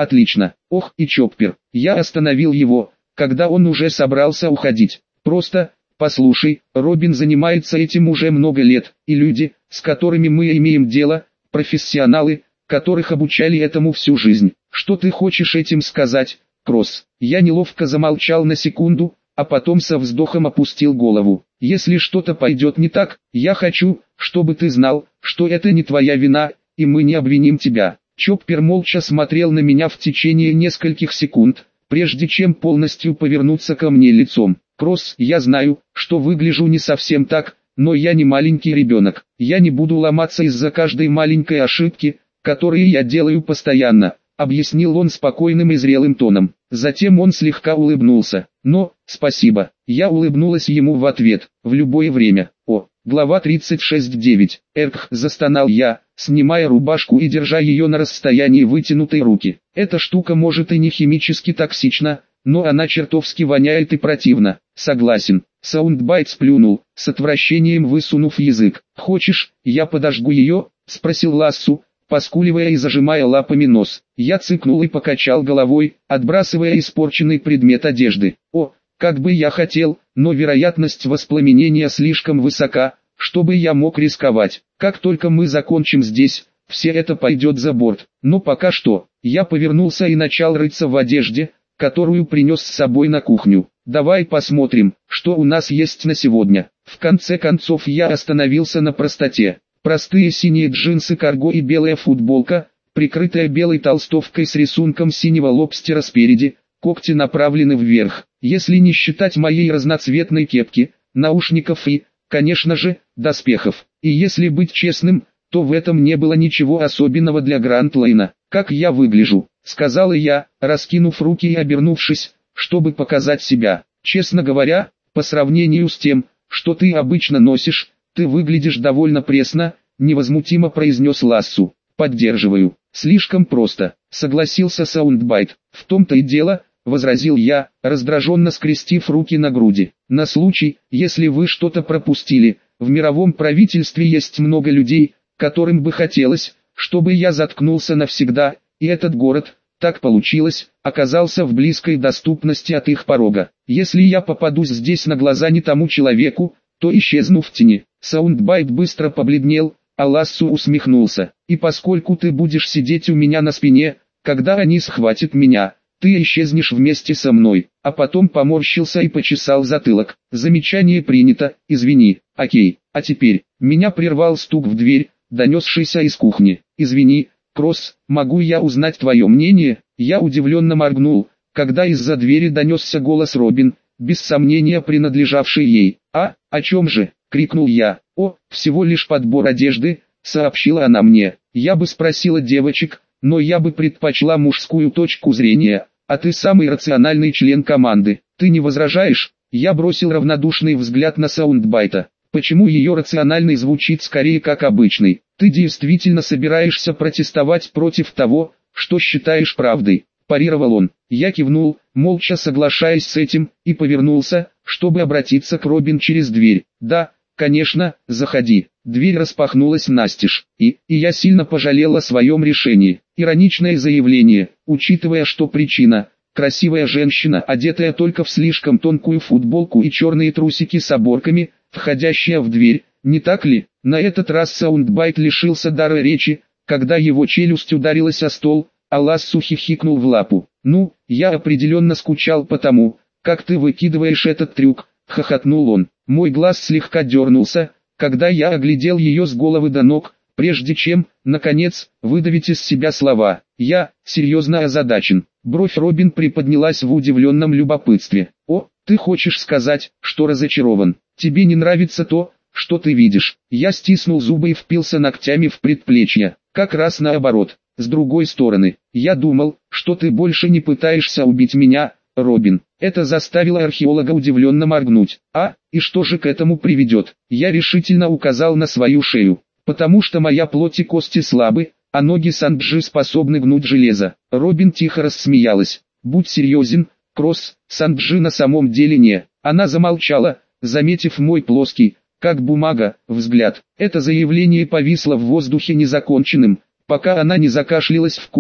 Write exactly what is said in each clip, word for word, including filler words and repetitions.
Отлично. Ох, и Чоппер. Я остановил его, когда он уже собрался уходить. Просто, послушай, Робин занимается этим уже много лет, и люди, с которыми мы имеем дело, профессионалы, которых обучали этому всю жизнь. Что ты хочешь этим сказать, Кросс? Я неловко замолчал на секунду, а потом со вздохом опустил голову. Если что-то пойдет не так, я хочу, чтобы ты знал, что это не твоя вина, и мы не обвиним тебя. Чоппер молча смотрел на меня в течение нескольких секунд, прежде чем полностью повернуться ко мне лицом. Кросс, я знаю, что выгляжу не совсем так, но я не маленький ребенок. Я не буду ломаться из-за каждой маленькой ошибки, которые я делаю постоянно, объяснил он спокойным и зрелым тоном. Затем он слегка улыбнулся. Но, спасибо. Я улыбнулась ему в ответ, в любое время. О, глава тридцать шесть девять. Эрх, застонал я, снимая рубашку и держа ее на расстоянии вытянутой руки. Эта штука может и не химически токсична, но она чертовски воняет и противна. Согласен. Саундбайт сплюнул, с отвращением высунув язык. «Хочешь, я подожгу ее?» — спросил Лассу, поскуливая и зажимая лапами нос. Я цыкнул и покачал головой, отбрасывая испорченный предмет одежды. О, как бы я хотел, но вероятность воспламенения слишком высока, чтобы я мог рисковать. Как только мы закончим здесь, все это пойдет за борт. Но пока что, я повернулся и начал рыться в одежде, которую принес с собой на кухню. Давай посмотрим, что у нас есть на сегодня. В конце концов я остановился на простоте. Простые синие джинсы карго и белая футболка, прикрытая белой толстовкой с рисунком синего лобстера спереди, когти направлены вверх. Если не считать моей разноцветной кепки, наушников и, конечно же, доспехов. И если быть честным, то в этом не было ничего особенного для Гранд Лейна. «Как я выгляжу», — сказала я, раскинув руки и обернувшись, чтобы показать себя. «Честно говоря, по сравнению с тем, что ты обычно носишь, ты выглядишь довольно пресно», — невозмутимо произнес Лассу. «Поддерживаю». «Слишком просто», — согласился Саундбайт. «В том-то и дело», — возразил я, раздраженно скрестив руки на груди. «На случай, если вы что-то пропустили, в мировом правительстве есть много людей, которым бы хотелось, чтобы я заткнулся навсегда, и этот город, так получилось, оказался в близкой доступности от их порога. Если я попадусь здесь на глаза не тому человеку, то исчезну в тени». Саундбайт быстро побледнел, а Лассу усмехнулся. «И поскольку ты будешь сидеть у меня на спине, когда они схватят меня, ты исчезнешь вместе со мной». А потом поморщился и почесал затылок. «Замечание принято, извини, окей. А теперь...» Меня прервал стук в дверь, донесшийся из кухни. «Извини, Кросс, могу я узнать твое мнение?» Я удивленно моргнул, когда из-за двери донесся голос Робин, без сомнения принадлежавший ей. «А, о чем же?» — крикнул я. «О, всего лишь подбор одежды», — сообщила она мне. «Я бы спросила девочек, но я бы предпочла мужскую точку зрения, а ты самый рациональный член команды. Ты не возражаешь?» Я бросил равнодушный взгляд на Саундбайта. «Почему ее рациональный звучит скорее как обычный? Ты действительно собираешься протестовать против того, что считаешь правдой?» – парировал он. Я кивнул, молча соглашаясь с этим, и повернулся, чтобы обратиться к Робин через дверь. «Да, конечно, заходи». Дверь распахнулась настежь, и, и я сильно пожалел о своем решении. Ироничное заявление, учитывая, что причина – красивая женщина, одетая только в слишком тонкую футболку и черные трусики с оборками, входящая в дверь, не так ли? На этот раз Саундбайт лишился дара речи, когда его челюсть ударилась о стол, а Лассу хихикнул в лапу. «Ну, я определенно скучал по тому, как ты выкидываешь этот трюк», — хохотнул он. Мой глаз слегка дернулся, когда я оглядел ее с головы до ног, прежде чем, наконец, выдавить из себя слова. «Я, серьезно озадачен». Бровь Робин приподнялась в удивленном любопытстве. «О, ты хочешь сказать, что разочарован? Тебе не нравится то, что ты видишь?» Я стиснул зубы и впился ногтями в предплечье. «Как раз наоборот. С другой стороны, я думал, что ты больше не пытаешься убить меня, Робин». Это заставило археолога удивленно моргнуть. «А, и что же к этому приведет?» Я решительно указал на свою шею. «Потому что моя плоть и кости слабы, а ноги Санджи способны гнуть железо». Робин тихо рассмеялась. «Будь серьезен, Кросс, Санджи на самом деле не». Она замолчала, заметив мой плоский, как бумага, взгляд. Это заявление повисло в воздухе незаконченным, пока она не закашлялась в кулак,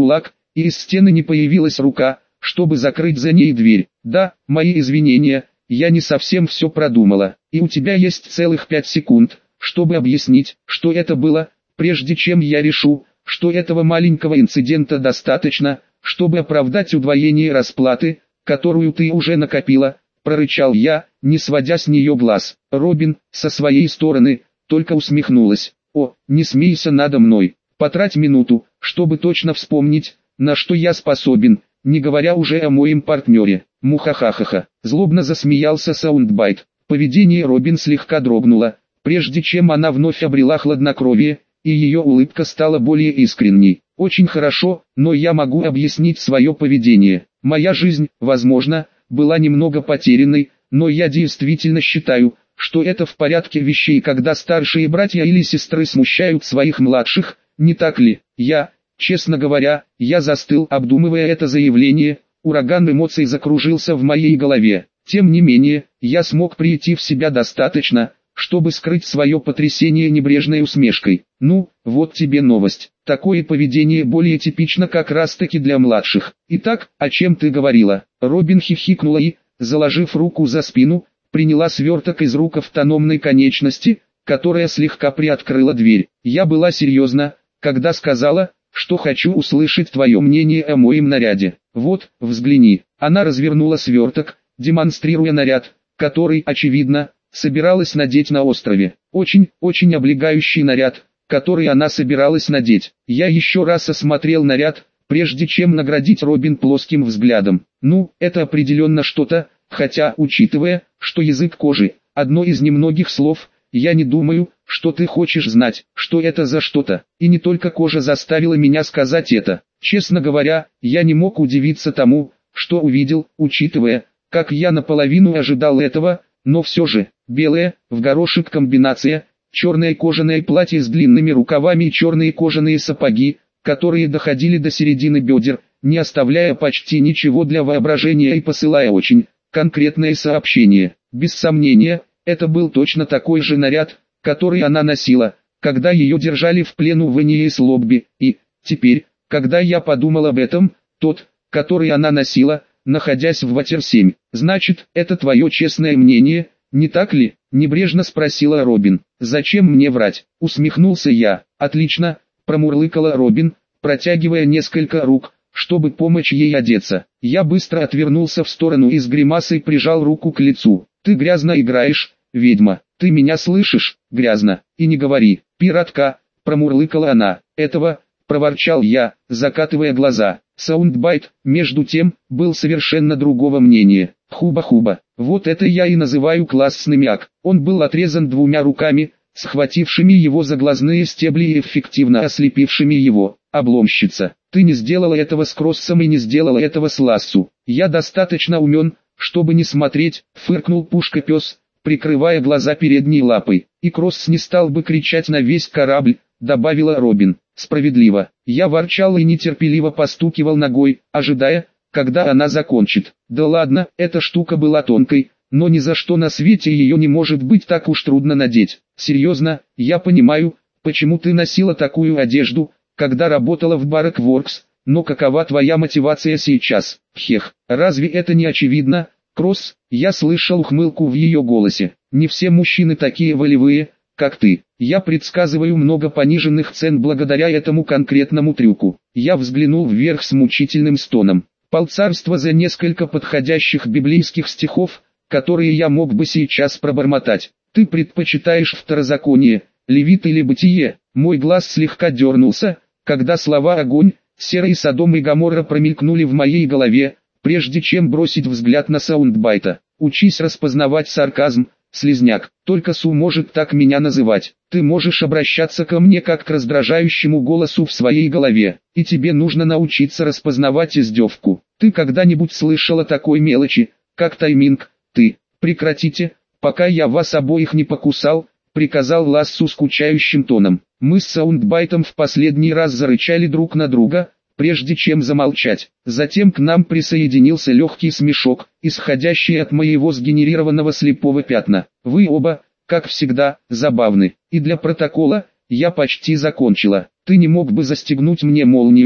и из стены не появилась рука, чтобы закрыть за ней дверь. Да, мои извинения, я не совсем все продумала, и у тебя есть целых пять секунд, чтобы объяснить, что это было, прежде чем я решу, что этого маленького инцидента достаточно, чтобы оправдать удвоение расплаты, которую ты уже накопила, прорычал я, не сводя с нее глаз. Робин, со своей стороны, только усмехнулась. О, не смейся надо мной, потрать минуту, чтобы точно вспомнить, на что я способен, не говоря уже о моем партнере. Мухахахаха. Злобно засмеялся Саундбайт. Поведение Робин слегка дрогнуло, прежде чем она вновь обрела хладнокровие, и ее улыбка стала более искренней. Очень хорошо, но я могу объяснить свое поведение. Моя жизнь, возможно, была немного потерянной, но я действительно считаю, что это в порядке вещей, когда старшие братья или сестры смущают своих младших, не так ли? Я, честно говоря, я застыл, обдумывая это заявление, ураган эмоций закружился в моей голове. Тем не менее, я смог прийти в себя достаточно, чтобы скрыть свое потрясение небрежной усмешкой. Ну, вот тебе новость. Такое поведение более типично как раз таки для младших. Итак, о чем ты говорила? Робин хихикнула и, заложив руку за спину, приняла сверток из рук автономной конечности, которая слегка приоткрыла дверь. Я была серьезна, когда сказала, что хочу услышать твое мнение о моем наряде. Вот, взгляни. Она развернула сверток, демонстрируя наряд, который, очевидно, собиралась надеть на острове. Очень, очень облегающий наряд, который она собиралась надеть. Я еще раз осмотрел наряд, прежде чем наградить Робин плоским взглядом. Ну, это определенно что-то, хотя, учитывая, что язык кожи – одно из немногих слов, я не думаю, что ты хочешь знать, что это за что-то. И не только кожа заставила меня сказать это. Честно говоря, я не мог удивиться тому, что увидел, учитывая, как я наполовину ожидал этого, но все же, белая, в горошек комбинация, черное кожаное платье с длинными рукавами и черные кожаные сапоги, которые доходили до середины бедер, не оставляя почти ничего для воображения и посылая очень конкретное сообщение. Без сомнения, это был точно такой же наряд, который она носила, когда ее держали в плену в Эниес-Лобби, и, теперь, когда я подумал об этом, тот, который она носила, находясь в Ватер семь. Значит, это твое честное мнение, не так ли? Небрежно спросила Робин. Зачем мне врать? Усмехнулся я. Отлично, промурлыкала Робин, протягивая несколько рук, чтобы помочь ей одеться. Я быстро отвернулся в сторону и с гримасой прижал руку к лицу. Ты грязно играешь, ведьма. Ты меня слышишь? Грязно. И не говори. Пиратка, промурлыкала она. Этого, проворчал я, закатывая глаза. Саундбайт, между тем, был совершенно другого мнения. Хуба-хуба. Вот это я и называю классный мяк. Он был отрезан двумя руками, схватившими его за глазные стебли и эффективно ослепившими его. Обломщица. Ты не сделала этого с Кроссом и не сделала этого с Лассу. Я достаточно умен, чтобы не смотреть, фыркнул Пушка-пес, прикрывая глаза передней лапой. И Кросс не стал бы кричать на весь корабль, добавила Робин. Справедливо. Я ворчал и нетерпеливо постукивал ногой, ожидая, когда она закончит. Да ладно, эта штука была тонкой, но ни за что на свете ее не может быть так уж трудно надеть. Серьезно, я понимаю, почему ты носила такую одежду, когда работала в Баракворкс, но какова твоя мотивация сейчас? Хех, разве это не очевидно? Кросс, я слышал ухмылку в ее голосе. Не все мужчины такие волевые, как ты. Я предсказываю много пониженных цен благодаря этому конкретному трюку. Я взглянул вверх с мучительным стоном. Полцарства за несколько подходящих библейских стихов, которые я мог бы сейчас пробормотать. Ты предпочитаешь второзаконие, Левит или Бытие? Мой глаз слегка дернулся, когда слова «огонь», «серый Содом» и «Гоморра» промелькнули в моей голове, прежде чем бросить взгляд на Саундбайта. Учись распознавать сарказм, слизняк. Только Су может так меня называть. Ты можешь обращаться ко мне как к раздражающему голосу в своей голове, и тебе нужно научиться распознавать издевку. Ты когда-нибудь слышала такой мелочи, как тайминг? Ты, прекратите, пока я вас обоих не покусал, приказал Лассу скучающим тоном. Мы с Саундбайтом в последний раз зарычали друг на друга, прежде чем замолчать. Затем к нам присоединился легкий смешок, исходящий от моего сгенерированного слепого пятна. Вы оба, как всегда, забавны. И для протокола, я почти закончила. Ты не мог бы застегнуть мне молнию,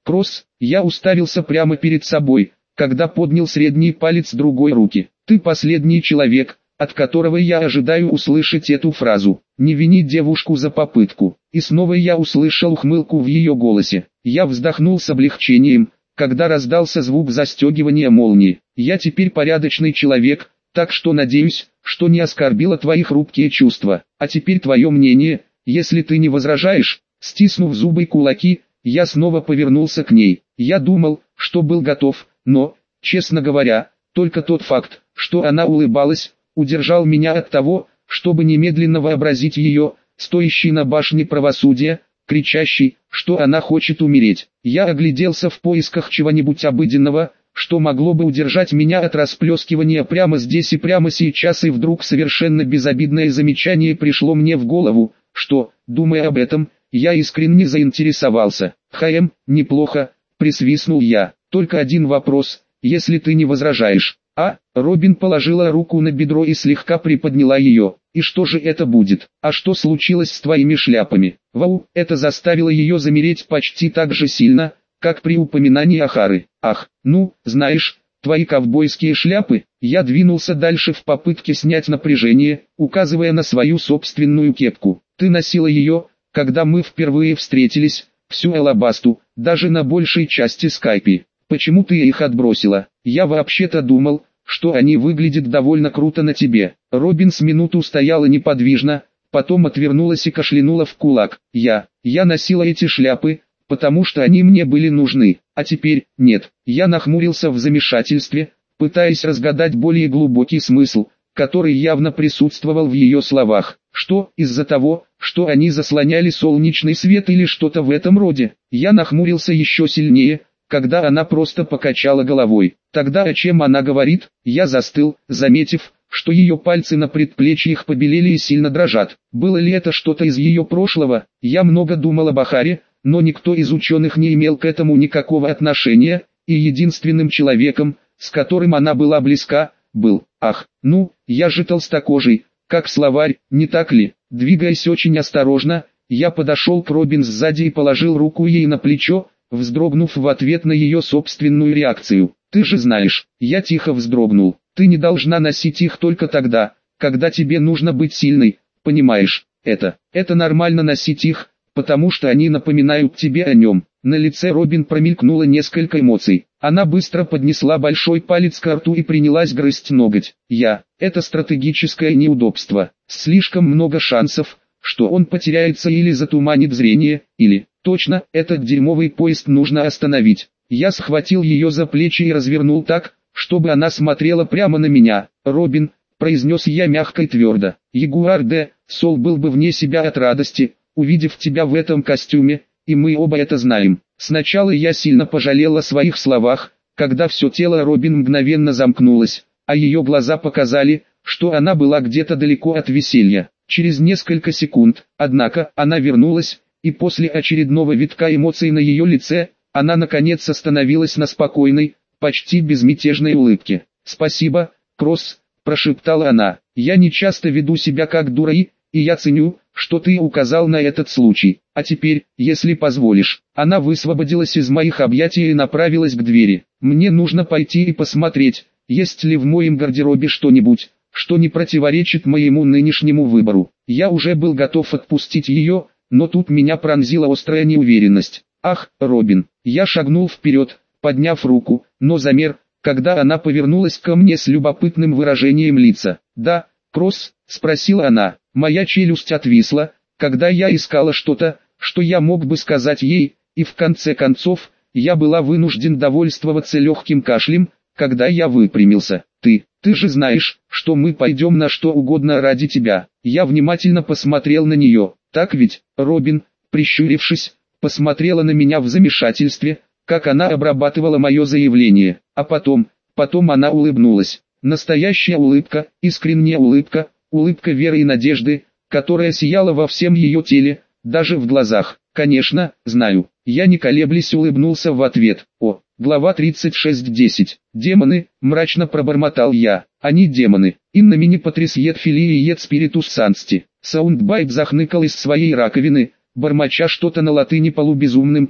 Кросс, я уставился прямо перед собой, когда поднял средний палец другой руки. Ты последний человек, от которого я ожидаю услышать эту фразу. Не вини девушку за попытку. И снова я услышал ухмылку в ее голосе. Я вздохнул с облегчением, когда раздался звук застегивания молнии. Я теперь порядочный человек, так что надеюсь, что не оскорбило твои хрупкие чувства. А теперь твое мнение, если ты не возражаешь. Стиснув зубы и кулаки, я снова повернулся к ней. Я думал, что был готов, но, честно говоря, только тот факт, что она улыбалась, удержал меня от того, чтобы немедленно вообразить ее, стоящей на башне правосудия, кричащей, что она хочет умереть. Я огляделся в поисках чего-нибудь обыденного, что могло бы удержать меня от расплескивания прямо здесь и прямо сейчас, и вдруг совершенно безобидное замечание пришло мне в голову, что, думая об этом, я искренне заинтересовался. «Хм, неплохо», — присвистнул я. «Только один вопрос, если ты не возражаешь». «А?» Робин положила руку на бедро и слегка приподняла ее. «И что же это будет? А что случилось с твоими шляпами?» Вау, это заставило ее замереть почти так же сильно, как при упоминании Ахары. «Ах, ну, знаешь, твои ковбойские шляпы». Я двинулся дальше в попытке снять напряжение, указывая на свою собственную кепку. «Ты носила ее, когда мы впервые встретились, всю Алабасту, даже на большей части Скайпи. Почему ты их отбросила? Я вообще-то думал, что они выглядят довольно круто на тебе». Робин с минуту стояла неподвижно, потом отвернулась и кашлянула в кулак. «Я, я носила эти шляпы, потому что они мне были нужны, а теперь, нет». Я нахмурился в замешательстве, пытаясь разгадать более глубокий смысл, который явно присутствовал в ее словах. Что, из-за того, что они заслоняли солнечный свет или что-то в этом роде? Я нахмурился еще сильнее, когда она просто покачала головой. Тогда о чем она говорит? Я застыл, заметив, что ее пальцы на предплечьях побелели и сильно дрожат. Было ли это что-то из ее прошлого? Я много думал об Ахаре, но никто из ученых не имел к этому никакого отношения, и единственным человеком, с которым она была близка, был, ах, ну, я же толстокожий, как словарь, не так ли? Двигаясь очень осторожно, я подошел к Робин сзади и положил руку ей на плечо, вздрогнув в ответ на ее собственную реакцию. «Ты же знаешь», я тихо вздрогнул, «ты не должна носить их только тогда, когда тебе нужно быть сильной, понимаешь, это, это нормально носить их, потому что они напоминают тебе о нем». На лице Робин промелькнуло несколько эмоций. Она быстро поднесла большой палец к рту и принялась грызть ноготь. «Я, это стратегическое неудобство, слишком много шансов, что он потеряется или затуманит зрение, или, точно, этот дерьмовый поезд нужно остановить». Я схватил ее за плечи и развернул так, чтобы она смотрела прямо на меня. «Робин», — произнес я мягко и твердо, — «Ягуар де Сол был бы вне себя от радости, увидев тебя в этом костюме, и мы оба это знаем». Сначала я сильно пожалел о своих словах, когда все тело Робин мгновенно замкнулось, а ее глаза показали, что она была где-то далеко от веселья. Через несколько секунд, однако, она вернулась, и после очередного витка эмоций на ее лице, она наконец остановилась на спокойной, почти безмятежной улыбке. «Спасибо, Кросс», — прошептала она, — «я не часто веду себя как дура и, и я ценю, что ты указал на этот случай. А теперь, если позволишь». Она высвободилась из моих объятий и направилась к двери. «Мне нужно пойти и посмотреть, есть ли в моем гардеробе что-нибудь, что не противоречит моему нынешнему выбору». Я уже был готов отпустить ее, но тут меня пронзила острая неуверенность. «Ах, Робин!» Я шагнул вперед, подняв руку, но замер, когда она повернулась ко мне с любопытным выражением лица. «Да, Кросс?» — спросила она. Моя челюсть отвисла, когда я искала что-то, что я мог бы сказать ей, и в конце концов, я была вынужден довольствоваться легким кашлем, когда я выпрямился. «Ты, ты же знаешь, что мы пойдем на что угодно ради тебя». Я внимательно посмотрел на нее. «Так ведь?» Робин, прищурившись, посмотрела на меня в замешательстве, как она обрабатывала мое заявление. А потом, потом она улыбнулась. Настоящая улыбка, искренняя улыбка, улыбка веры и надежды, которая сияла во всем ее теле, даже в глазах. «Конечно, знаю». Я не колеблясь улыбнулся в ответ. «О, глава тридцать шесть десять. Демоны», мрачно пробормотал я. «Они демоны. Инна мини потрясьет филии ет спиритус сансти». Саундбайт захныкал из своей раковины, бормоча что-то на латыни полубезумным тоном.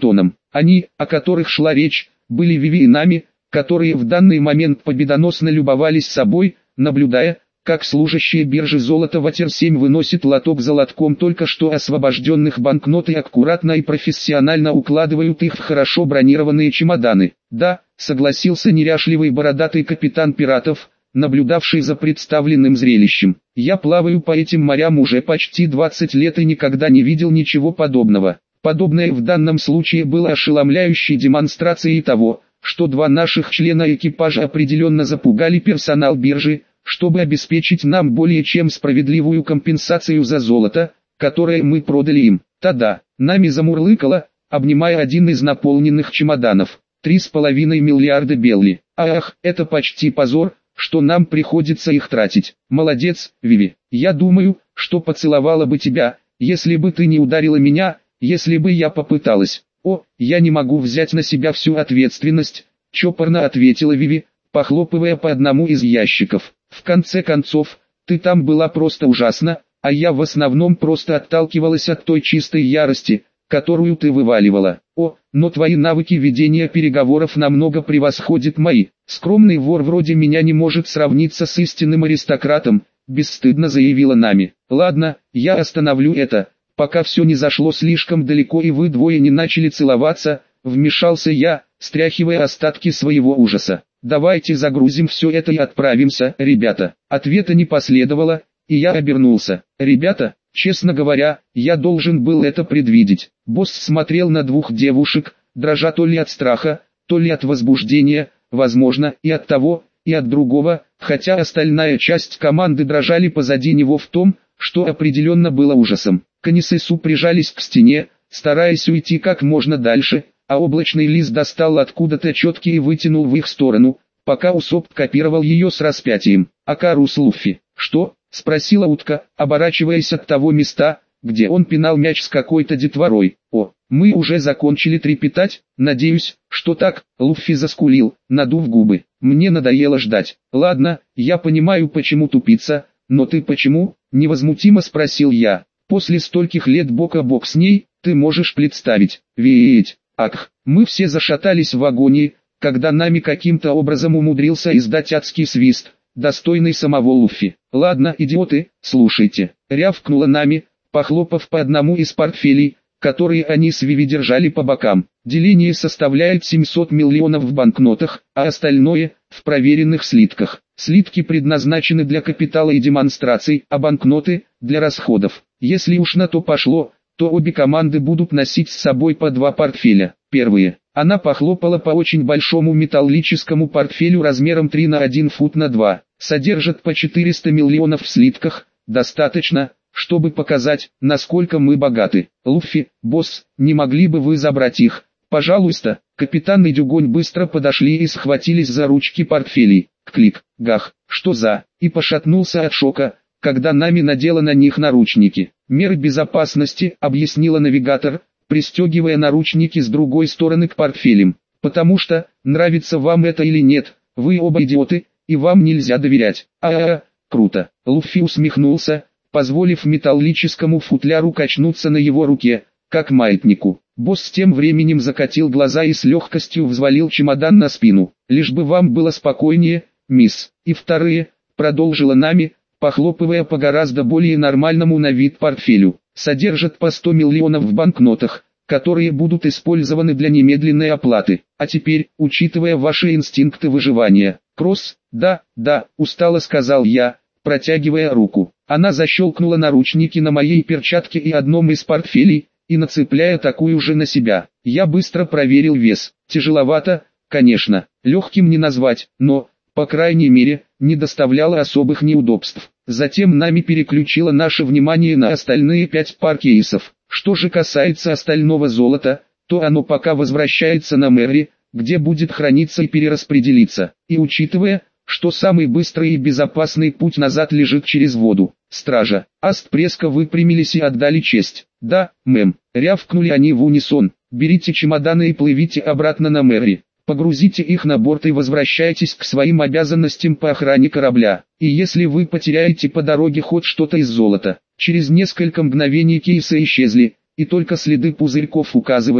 Они, о которых шла речь, были Виви и нами, которые в данный момент победоносно любовались собой, наблюдая, как служащие биржи золота Ватер семь выносит лоток за лотком только что освобожденных банкнот и аккуратно и профессионально укладывают их в хорошо бронированные чемоданы. Да, согласился неряшливый бородатый капитан пиратов, наблюдавший за представленным зрелищем. Я плаваю по этим морям уже почти двадцать лет и никогда не видел ничего подобного. Подобное в данном случае было ошеломляющей демонстрацией того, что два наших члена экипажа определенно запугали персонал биржи, чтобы обеспечить нам более чем справедливую компенсацию за золото, которое мы продали им. Та-да, нами замурлыкало, обнимая один из наполненных чемоданов. Три с половиной миллиарда белли. Ах, это почти позор, что нам приходится их тратить. Молодец, Виви. Я думаю, что поцеловала бы тебя, если бы ты не ударила меня, если бы я попыталась. О, я не могу взять на себя всю ответственность, чопорно ответила Виви, похлопывая по одному из ящиков. В конце концов, ты там была просто ужасна, а я в основном просто отталкивалась от той чистой ярости, которую ты вываливала. О, но твои навыки ведения переговоров намного превосходят мои. Скромный вор вроде меня не может сравниться с истинным аристократом, бесстыдно заявила Нами. Ладно, я остановлю это, пока все не зашло слишком далеко и вы двое не начали целоваться, вмешался я, стряхивая остатки своего ужаса. Давайте загрузим все это и отправимся, ребята. Ответа не последовало, и я обернулся. Ребята, честно говоря, я должен был это предвидеть. Босс смотрел на двух девушек, дрожа то ли от страха, то ли от возбуждения, возможно, и от того, и от другого, хотя остальная часть команды дрожали позади него в том, что определенно было ужасом. Канис и Су прижались к стене, стараясь уйти как можно дальше, а облачный лист достал откуда-то четки и вытянул в их сторону, пока Усоп копировал ее с распятием. А Карус Луффи, что? Спросила утка, оборачиваясь от того места, где он пинал мяч с какой-то детворой. О, мы уже закончили трепетать, надеюсь, что так, Луффи заскулил, надув губы. Мне надоело ждать. Ладно, я понимаю почему тупица, но ты почему? Невозмутимо спросил я. После стольких лет бок о бок с ней, ты можешь представить, ведь... Ах, мы все зашатались в агонии, когда Нами каким-то образом умудрился издать адский свист, достойный самого Луффи. Ладно, идиоты, слушайте, рявкнула Нами, похлопав по одному из портфелей, которые они с Виви держали по бокам. Деление составляет семьсот миллионов в банкнотах, а остальное – в проверенных слитках. Слитки предназначены для капитала и демонстраций, а банкноты – для расходов. Если уж на то пошло, то обе команды будут носить с собой по два портфеля. Первые. Она похлопала по очень большому металлическому портфелю размером три на один фут на два. Содержат по четыреста миллионов в слитках, достаточно, чтобы показать, насколько мы богаты. Луффи, босс, не могли бы вы забрать их? Пожалуйста. Капитан и Дюгонь быстро подошли и схватились за ручки портфелей. Клик, гах, что за? И пошатнулся от шока, когда Нами надела на них наручники. Меры безопасности, объяснила навигатор, пристегивая наручники с другой стороны к портфелям. Потому что, нравится вам это или нет, вы оба идиоты, и вам нельзя доверять. А-а-а, круто. Луффи усмехнулся, позволив металлическому футляру качнуться на его руке, как маятнику. Босс тем временем закатил глаза и с легкостью взвалил чемодан на спину. Лишь бы вам было спокойнее, мисс. И вторые, продолжила Нами, похлопывая по гораздо более нормальному на вид портфелю, содержат по сто миллионов в банкнотах, которые будут использованы для немедленной оплаты. А теперь, учитывая ваши инстинкты выживания, Кросс, да, да, устало сказал я, протягивая руку. Она защелкнула наручники на моей перчатке и одном из портфелей, и нацепляя такую же на себя. Я быстро проверил вес. Тяжеловато, конечно, легким не назвать, но, по крайней мере, не доставляло особых неудобств. Затем Нами переключила наше внимание на остальные пять пар кейсов. Что же касается остального золота, то оно пока возвращается на Мэри, где будет храниться и перераспределиться. И учитывая, что самый быстрый и безопасный путь назад лежит через воду, стража, Аст Преска выпрямились и отдали честь. Да, мэм, рявкнули они в унисон. Берите чемоданы и плывите обратно на Мэри. Погрузите их на борт и возвращайтесь к своим обязанностям по охране корабля. И если вы потеряете по дороге хоть что-то из золота, через несколько мгновений кейсы исчезли, и только следы пузырьков указывали,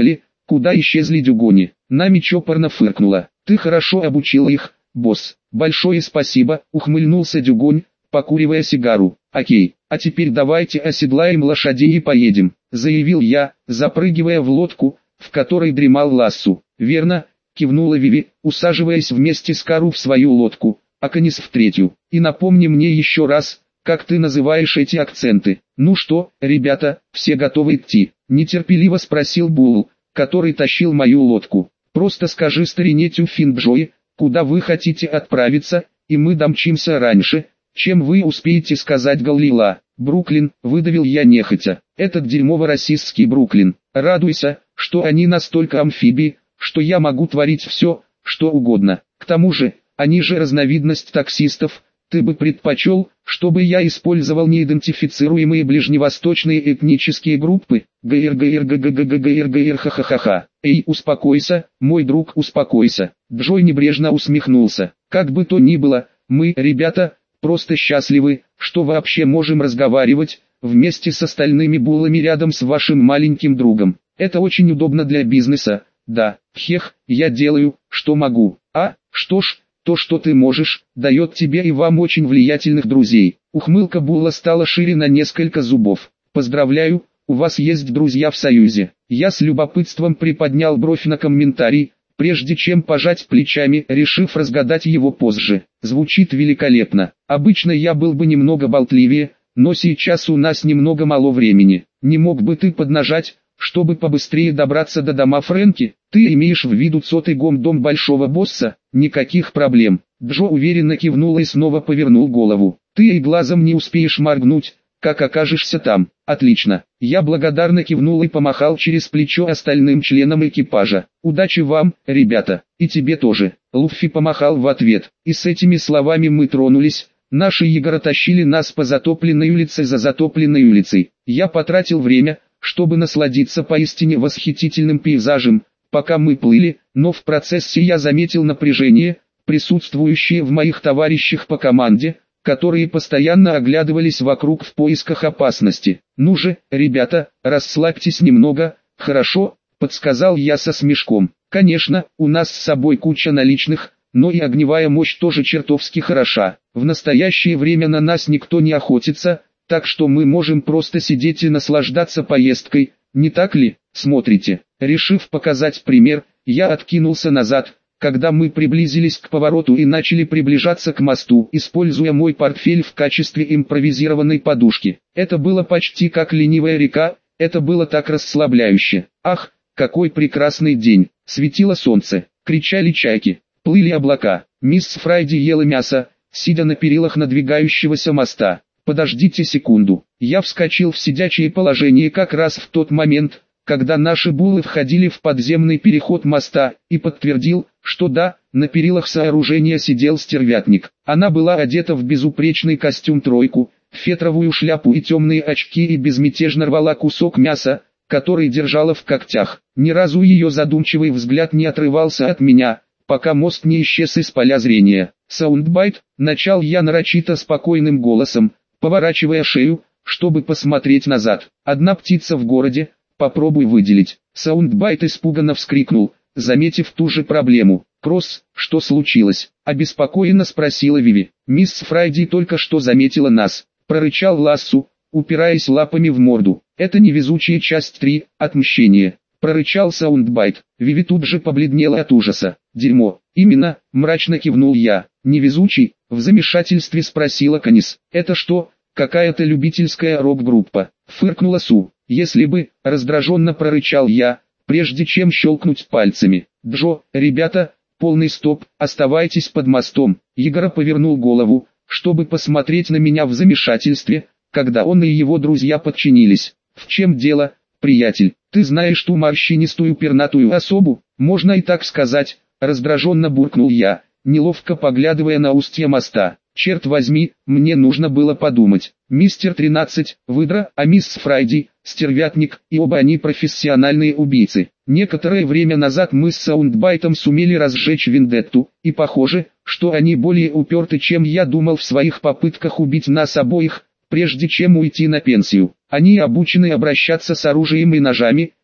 Куда исчезли дюгони? Нами чопорно фыркнула. Ты хорошо обучила их, босс. Большое спасибо, ухмыльнулся Дюгонь, покуривая сигару. Окей, а теперь давайте оседлаем лошадей и поедем, заявил я, запрыгивая в лодку, в которой дремал Лассу. Верно, кивнула Виви, усаживаясь вместе с Кару в свою лодку, а Канис в третью. И напомни мне еще раз, как ты называешь эти акценты. Ну что, ребята, все готовы идти? Нетерпеливо спросил Булл, который тащил мою лодку. Просто скажи старине Тюффинджой, куда вы хотите отправиться, и мы домчимся раньше, чем вы успеете сказать Галлила. Бруклин, выдавил я нехотя. Этот дерьмово-расистский Бруклин. Радуйся, что они настолько амфибии, что я могу творить все, что угодно. К тому же, они же разновидность таксистов. Ты бы предпочел, чтобы я использовал неидентифицируемые ближневосточные этнические группы? Гр гр г г г г гр гр ха ха ха ха. Эй, успокойся, мой друг, успокойся. Джой небрежно усмехнулся. Как бы то ни было, мы, ребята, просто счастливы, что вообще можем разговаривать, вместе с остальными буллами рядом с вашим маленьким другом. Это очень удобно для бизнеса, да, хех, я делаю, что могу. А, что ж, то, что ты можешь, дает тебе и вам очень влиятельных друзей. Ухмылка Булла стала шире на несколько зубов. Поздравляю, у вас есть друзья в Союзе. Я с любопытством приподнял бровь на комментарий, прежде чем пожать плечами, решив разгадать его позже. Звучит великолепно. Обычно я был бы немного болтливее, но сейчас у нас немного мало времени. Не мог бы ты поднажать, чтобы побыстрее добраться до дома Фрэнки? Ты имеешь в виду сотый гом дом большого босса? Никаких проблем. Джо уверенно кивнул и снова повернул голову. Ты и глазом не успеешь моргнуть, как окажешься там. Отлично. Я благодарно кивнул и помахал через плечо остальным членам экипажа. Удачи вам, ребята, и тебе тоже. Луффи помахал в ответ. И с этими словами мы тронулись. Наши ягора тащили нас по затопленной улице за затопленной улицей. Я потратил время, чтобы насладиться поистине восхитительным пейзажем, пока мы плыли, но в процессе я заметил напряжение, присутствующее в моих товарищах по команде, которые постоянно оглядывались вокруг в поисках опасности. «Ну же, ребята, расслабьтесь немного, хорошо?» – подсказал я со смешком. «Конечно, у нас с собой куча наличных, но и огневая мощь тоже чертовски хороша. В настоящее время на нас никто не охотится, так что мы можем просто сидеть и наслаждаться поездкой, не так ли? Смотрите». Решив показать пример, я откинулся назад, когда мы приблизились к повороту и начали приближаться к мосту, используя мой портфель в качестве импровизированной подушки. Это было почти как ленивая река, это было так расслабляюще. Ах, какой прекрасный день! Светило солнце, кричали чайки, плыли облака. Мисс Фрайди ела мясо, сидя на перилах надвигающегося моста. Подождите секунду. Я вскочил в сидячее положение как раз в тот момент, когда наши буллы входили в подземный переход моста, и подтвердил, что да, на перилах сооружения сидел стервятник. Она была одета в безупречный костюм-тройку, фетровую шляпу и темные очки и безмятежно рвала кусок мяса, который держала в когтях. Ни разу ее задумчивый взгляд не отрывался от меня, пока мост не исчез из поля зрения. «Саундбайт», — начал я нарочито спокойным голосом, поворачивая шею, чтобы посмотреть назад. «Одна птица в городе, попробуй выделить». Саундбайт испуганно вскрикнул, заметив ту же проблему. «Кросс, что случилось?» — обеспокоенно спросила Виви. «Мисс Фрайди только что заметила нас», — прорычал Лассу, упираясь лапами в морду. «Это невезучая часть три, отмщение», — прорычал Саундбайт. Виви тут же побледнела от ужаса. «Дерьмо». «Именно», — мрачно кивнул я. «Невезучий?» — в замешательстве спросила Канис. «Это что, какая-то любительская рок-группа?» — фыркнула Су. «Если бы», — раздраженно прорычал я, прежде чем щелкнуть пальцами. «Джо, ребята, полный стоп, оставайтесь под мостом». Егора повернул голову, чтобы посмотреть на меня в замешательстве, когда он и его друзья подчинились. «В чем дело, приятель? Ты знаешь ту морщинистую пернатую особу?» «Можно и так сказать», — раздраженно буркнул я, неловко поглядывая на устье моста. «Черт возьми, мне нужно было подумать. Мистер тринадцать, выдра, а мисс Фрайди, стервятник, и оба они профессиональные убийцы. Некоторое время назад мы с Саундбайтом сумели разжечь вендетту, и похоже, что они более уперты, чем я думал в своих попытках убить нас обоих, прежде чем уйти на пенсию. Они обучены обращаться с оружием и ножами,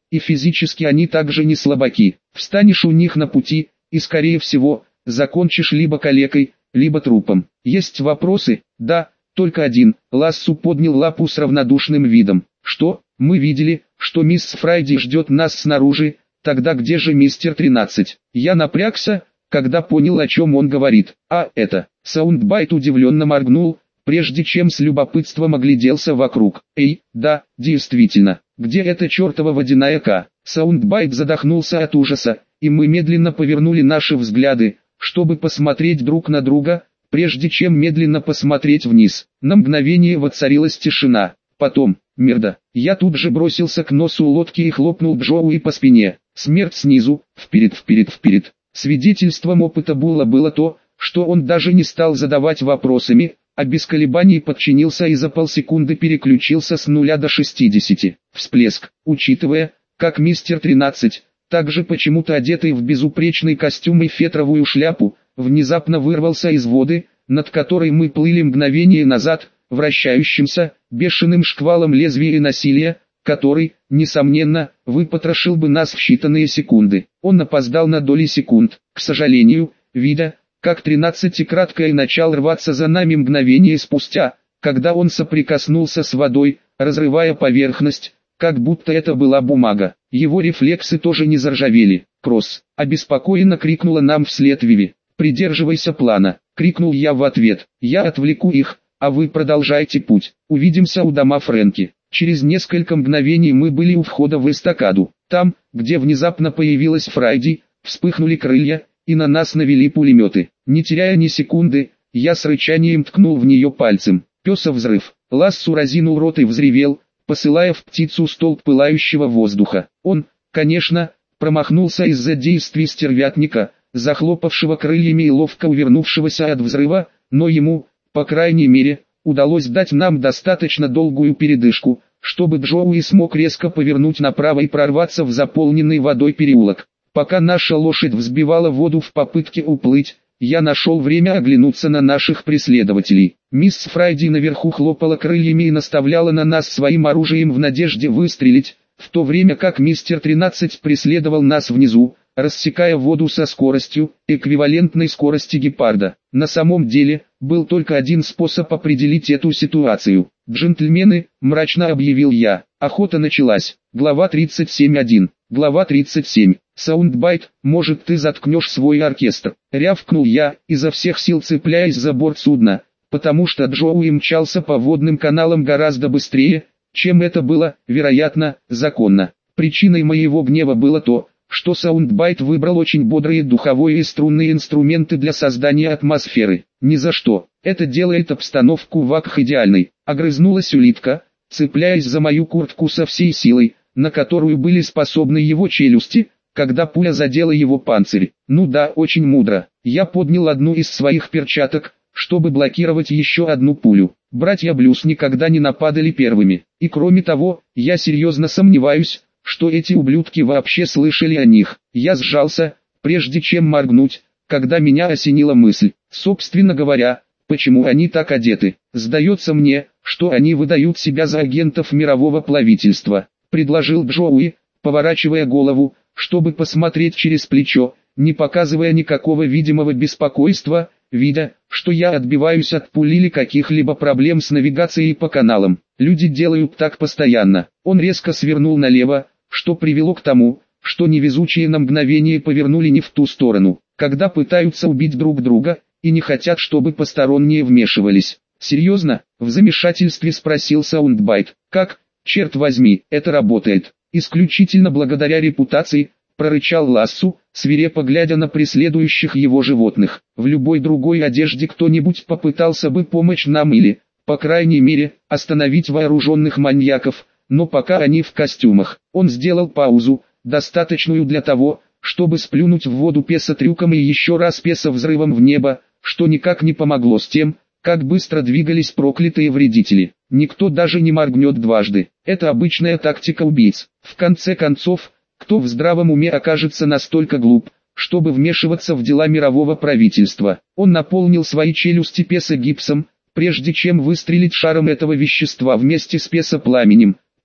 и физически они также не слабаки. Встанешь у них на пути, и скорее всего, закончишь либо калекой, либо трупом. Есть вопросы? Да, только один. Лассу поднял лапу с равнодушным видом. Что? Мы видели, что мисс Фрайди ждет нас снаружи, тогда где же мистер тринадцать? Я напрягся, когда понял, о чем он говорит. А, это... Саундбайт удивленно моргнул, прежде чем с любопытством огляделся вокруг. Эй, да, действительно, где эта чертова водяная К? Саундбайт задохнулся от ужаса, и мы медленно повернули наши взгляды, чтобы посмотреть друг на друга, прежде чем медленно посмотреть вниз. На мгновение воцарилась тишина. Потом, мерда, я тут же бросился к носу лодки и хлопнул Джоуи по спине. Смерть снизу, вперед, вперед, вперед. Свидетельством опыта Булла было то, что он даже не стал задавать вопросами, а без колебаний подчинился и за полсекунды переключился с нуля до шестидесяти. Всплеск, учитывая, как мистер тринадцать, также почему-то одетый в безупречный костюм и фетровую шляпу, внезапно вырвался из воды, над которой мы плыли мгновение назад, вращающимся, бешеным шквалом лезвия и насилия, который, несомненно, выпотрошил бы нас в считанные секунды. Он опоздал на доли секунд, к сожалению, видя, как тринадцатикратное начал рваться за нами мгновение спустя, когда он соприкоснулся с водой, разрывая поверхность, как будто это была бумага. Его рефлексы тоже не заржавели. «Кросс!» — обеспокоенно крикнула нам вслед Виви. «Придерживайся плана!» — крикнул я в ответ. «Я отвлеку их, а вы продолжайте путь. Увидимся у дома Фрэнки». Через несколько мгновений мы были у входа в эстакаду. Там, где внезапно появилась Фрайди, вспыхнули крылья, и на нас навели пулеметы. Не теряя ни секунды, я с рычанием ткнул в нее пальцем. Пёса взрыв. Лассу разинул рот и взревел, посылая в птицу столб пылающего воздуха. Он, конечно, промахнулся из-за действий стервятника, захлопавшего крыльями и ловко увернувшегося от взрыва, но ему, по крайней мере, удалось дать нам достаточно долгую передышку, чтобы Джоуи смог резко повернуть направо и прорваться в заполненный водой переулок. Пока наша лошадь взбивала воду в попытке уплыть, я нашел время оглянуться на наших преследователей. Мисс Фрайди наверху хлопала крыльями и наставляла на нас своим оружием в надежде выстрелить, в то время как мистер тринадцать преследовал нас внизу, рассекая воду со скоростью, эквивалентной скорости гепарда. На самом деле, был только один способ определить эту ситуацию. «Джентльмены», — мрачно объявил я, — охота началась. Глава тридцать семь один. Глава тридцать семь. «Саундбайт, может ты заткнешь свой оркестр?» — рявкнул я, изо всех сил цепляясь за борт судна, потому что Джоуи мчался по водным каналам гораздо быстрее, чем это было, вероятно, законно. Причиной моего гнева было то, что Саундбайт выбрал очень бодрые духовые и струнные инструменты для создания атмосферы. Ни за что. Это делает обстановку вакх идеальной. Огрызнулась улитка, цепляясь за мою куртку со всей силой, на которую были способны его челюсти, когда пуля задела его панцирь. Ну да, очень мудро. Я поднял одну из своих перчаток, чтобы блокировать еще одну пулю. Братья Блюз никогда не нападали первыми. И кроме того, я серьезно сомневаюсь, что эти ублюдки вообще слышали о них. Я сжался, прежде чем моргнуть, когда меня осенила мысль. Собственно говоря, почему они так одеты? Сдается мне, что они выдают себя за агентов мирового плавительства, предложил Джоуи, поворачивая голову, чтобы посмотреть через плечо, не показывая никакого видимого беспокойства, видя, что я отбиваюсь от пуль или каких-либо проблем с навигацией по каналам. Люди делают так постоянно. Он резко свернул налево, что привело к тому, что невезучие на мгновение повернули не в ту сторону, когда пытаются убить друг друга, и не хотят, чтобы посторонние вмешивались. «Серьезно?» — в замешательстве спросил Саундбайт. «Как, черт возьми, это работает?» «Исключительно благодаря репутации», — прорычал Лассу, свирепо глядя на преследующих его животных. «В любой другой одежде кто-нибудь попытался бы помочь нам или, по крайней мере, остановить вооруженных маньяков, но пока они в костюмах». Он сделал паузу, достаточную для того, чтобы сплюнуть в воду песа трюком и еще раз песа взрывом в небо, что никак не помогло с тем, как быстро двигались проклятые вредители. Никто даже не моргнет дважды. Это обычная тактика убийц. В конце концов, кто в здравом уме окажется настолько глуп, чтобы вмешиваться в дела мирового правительства? Он наполнил свои челюсти песогипсом, прежде чем выстрелить шаром этого вещества вместе с песопламенем,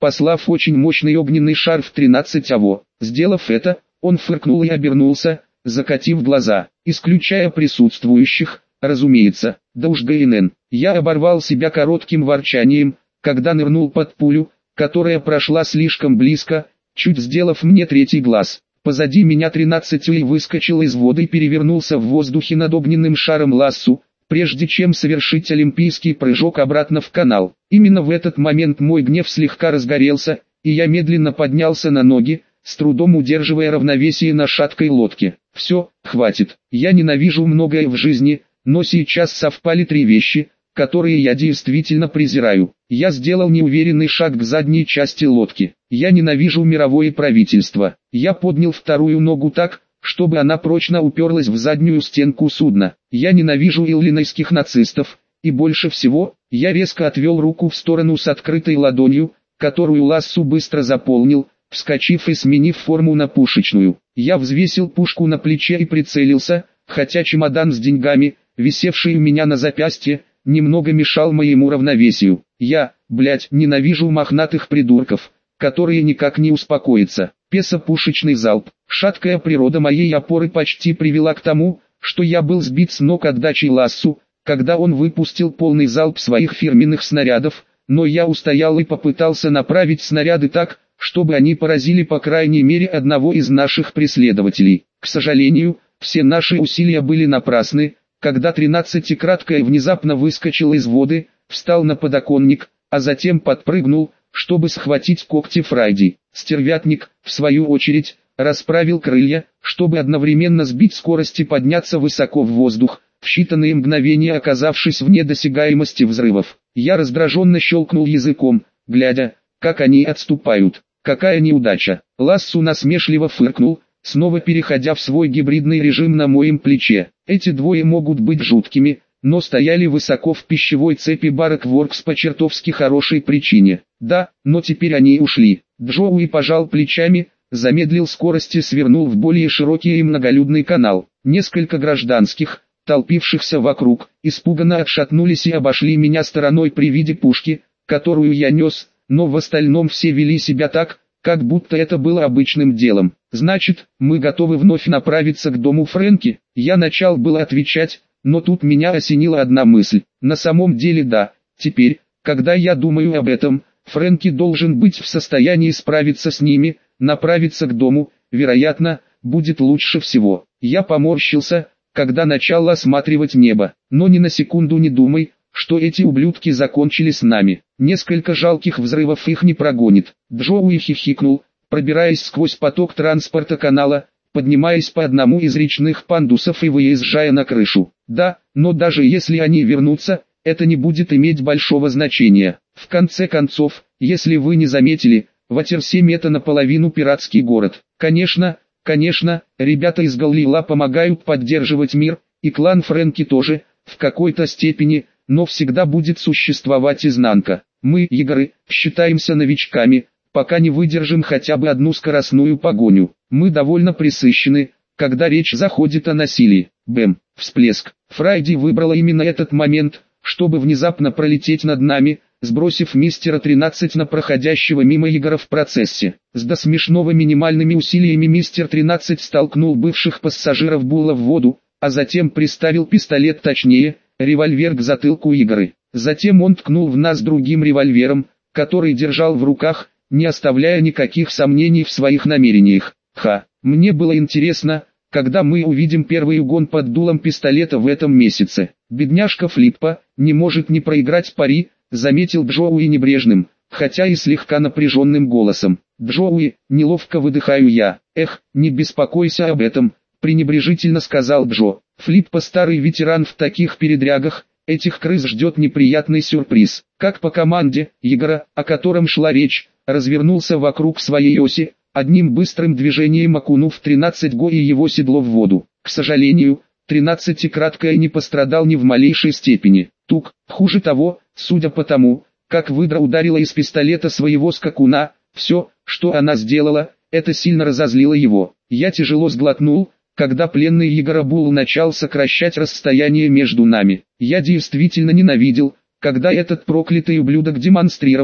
послав очень мощный огненный шар в тринадцать аво. Сделав это, он фыркнул и обернулся, закатив глаза, исключая присутствующих, разумеется. Да уж ГНН. Я оборвал себя коротким ворчанием, когда нырнул под пулю, которая прошла слишком близко, чуть сделав мне третий глаз. Позади меня тринадцать эй выскочил из воды и перевернулся в воздухе над огненным шаром лассу, прежде чем совершить олимпийский прыжок обратно в канал. Именно в этот момент мой гнев слегка разгорелся, и я медленно поднялся на ноги, с трудом удерживая равновесие на шаткой лодке. Все, хватит. Я ненавижу многое в жизни, но сейчас совпали три вещи, которые я действительно презираю. Я сделал неуверенный шаг к задней части лодки. Я ненавижу мировое правительство. Я поднял вторую ногу так, чтобы она прочно уперлась в заднюю стенку судна. Я ненавижу иллинойских нацистов, и больше всего, я резко отвел руку в сторону с открытой ладонью, которую лассу быстро заполнил, вскочив и сменив форму на пушечную. Я взвесил пушку на плече и прицелился, хотя чемодан с деньгами, висевший у меня на запястье, немного мешал моему равновесию. Я, блять, ненавижу мохнатых придурков, которые никак не успокоятся. Песо-пушечный залп. Шаткая природа моей опоры почти привела к тому, что я был сбит с ног отдачей лассу, когда он выпустил полный залп своих фирменных снарядов, но я устоял и попытался направить снаряды так, чтобы они поразили по крайней мере одного из наших преследователей. К сожалению, все наши усилия были напрасны, когда тринадцатикраткая внезапно выскочил из воды, встал на подоконник, а затем подпрыгнул, чтобы схватить когти Фрайди. Стервятник, в свою очередь, расправил крылья, чтобы одновременно сбить скорость и подняться высоко в воздух, в считанные мгновения оказавшись вне досягаемости взрывов. Я раздраженно щелкнул языком, глядя, как они отступают. Какая неудача! Лассу насмешливо фыркнул, снова переходя в свой гибридный режим на моем плече. Эти двое могут быть жуткими, но стояли высоко в пищевой цепи Баракворкс по чертовски хорошей причине. Да, но теперь они ушли. Джоуи пожал плечами, замедлил скорость и свернул в более широкий и многолюдный канал. Несколько гражданских, толпившихся вокруг, испуганно отшатнулись и обошли меня стороной при виде пушки, которую я нес, но в остальном все вели себя так, как будто это было обычным делом. Значит, мы готовы вновь направиться к дому Фрэнки? Я начал было отвечать, но тут меня осенила одна мысль. На самом деле да, теперь, когда я думаю об этом, Фрэнки должен быть в состоянии справиться с ними, направиться к дому, вероятно, будет лучше всего. Я поморщился, когда начал осматривать небо, но ни на секунду не думай, что эти ублюдки закончили с нами. Несколько жалких взрывов их не прогонит. Джоуи хихикнул, пробираясь сквозь поток транспорта канала, поднимаясь по одному из речных пандусов и выезжая на крышу. Да, но даже если они вернутся, это не будет иметь большого значения. В конце концов, если вы не заметили, Ватерсем это наполовину пиратский город. Конечно, конечно, ребята из Галлила помогают поддерживать мир, и клан Фрэнки тоже, в какой-то степени, но всегда будет существовать изнанка. Мы, егоры, считаемся новичками, пока не выдержим хотя бы одну скоростную погоню. Мы довольно пресыщены, когда речь заходит о насилии. Бэм, всплеск. Фрайди выбрала именно этот момент, чтобы внезапно пролететь над нами, сбросив мистера тринадцать на проходящего мимо Егора в процессе. С до смешного минимальными усилиями мистер тринадцать столкнул бывших пассажиров Булла в воду, а затем приставил пистолет, точнее, револьвер к затылку Егоры. Затем он ткнул в нас другим револьвером, который держал в руках, не оставляя никаких сомнений в своих намерениях. Ха, мне было интересно, когда мы увидим первый угон под дулом пистолета в этом месяце. Бедняжка Флиппа не может не проиграть пари, заметил Джоуи небрежным, хотя и слегка напряженным голосом. Джоуи, неловко выдыхаю я. Эх, не беспокойся об этом, пренебрежительно сказал Джо. Флиппа старый ветеран в таких передрягах, этих крыс ждет неприятный сюрприз. Как по команде, Егора, о котором шла речь, развернулся вокруг своей оси, одним быстрым движением окунув тринадцать го и его седло в воду. К сожалению, тринадцатикраткая не пострадал ни в малейшей степени. Тук, хуже того, судя по тому, как выдра ударила из пистолета своего скакуна, все, что она сделала, это сильно разозлило его. Я тяжело сглотнул, когда пленный Егора Булл начал сокращать расстояние между нами. Я действительно ненавидел, когда этот проклятый ублюдок демонстрировал,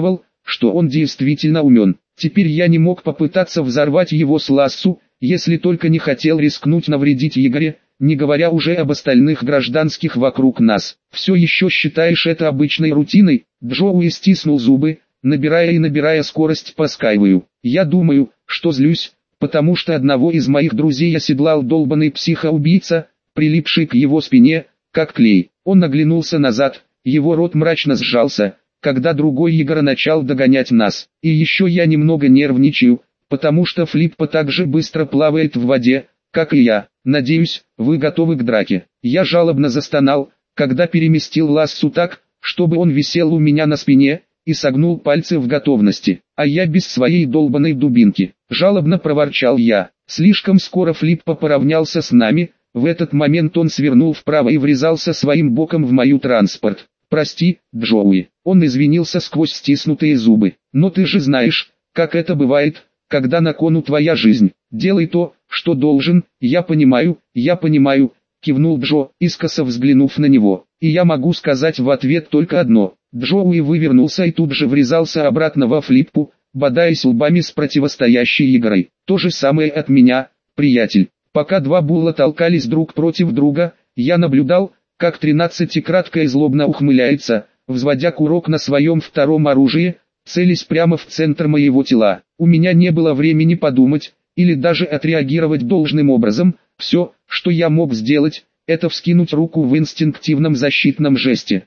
что он действительно умен. Теперь я не мог попытаться взорвать его с лассу, если только не хотел рискнуть навредить Игоре, не говоря уже об остальных гражданских вокруг нас. «Все еще считаешь это обычной рутиной?» Джоуи стиснул зубы, набирая и набирая скорость по скайвею. «Я думаю, что злюсь, потому что одного из моих друзей оседлал долбанный психоубийца, прилипший к его спине, как клей». Он оглянулся назад, его рот мрачно сжался, когда другой Игора начал догонять нас. И еще я немного нервничаю, потому что Флиппа так же быстро плавает в воде, как и я. «Надеюсь, вы готовы к драке». Я жалобно застонал, когда переместил лассу так, чтобы он висел у меня на спине, и согнул пальцы в готовности. «А я без своей долбаной дубинки», — жалобно проворчал я. Слишком скоро Флиппа поравнялся с нами, в этот момент он свернул вправо и врезался своим боком в мою транспорт. «Прости, Джоуи», — он извинился сквозь стиснутые зубы. «Но ты же знаешь, как это бывает, когда на кону твоя жизнь. Делай то, что должен». «Я понимаю, я понимаю», — кивнул Джо, искоса взглянув на него. «И я могу сказать в ответ только одно». Джоуи вывернулся и тут же врезался обратно во Флиппу, бодаясь лбами с противостоящей Игорой. «То же самое от меня, приятель». Пока два булла толкались друг против друга, я наблюдал, как тринадцатикратка и злобно ухмыляется, взводя курок на своем втором оружии, целясь прямо в центр моего тела. У меня не было времени подумать, или даже отреагировать должным образом. Все, что я мог сделать, это вскинуть руку в инстинктивном защитном жесте.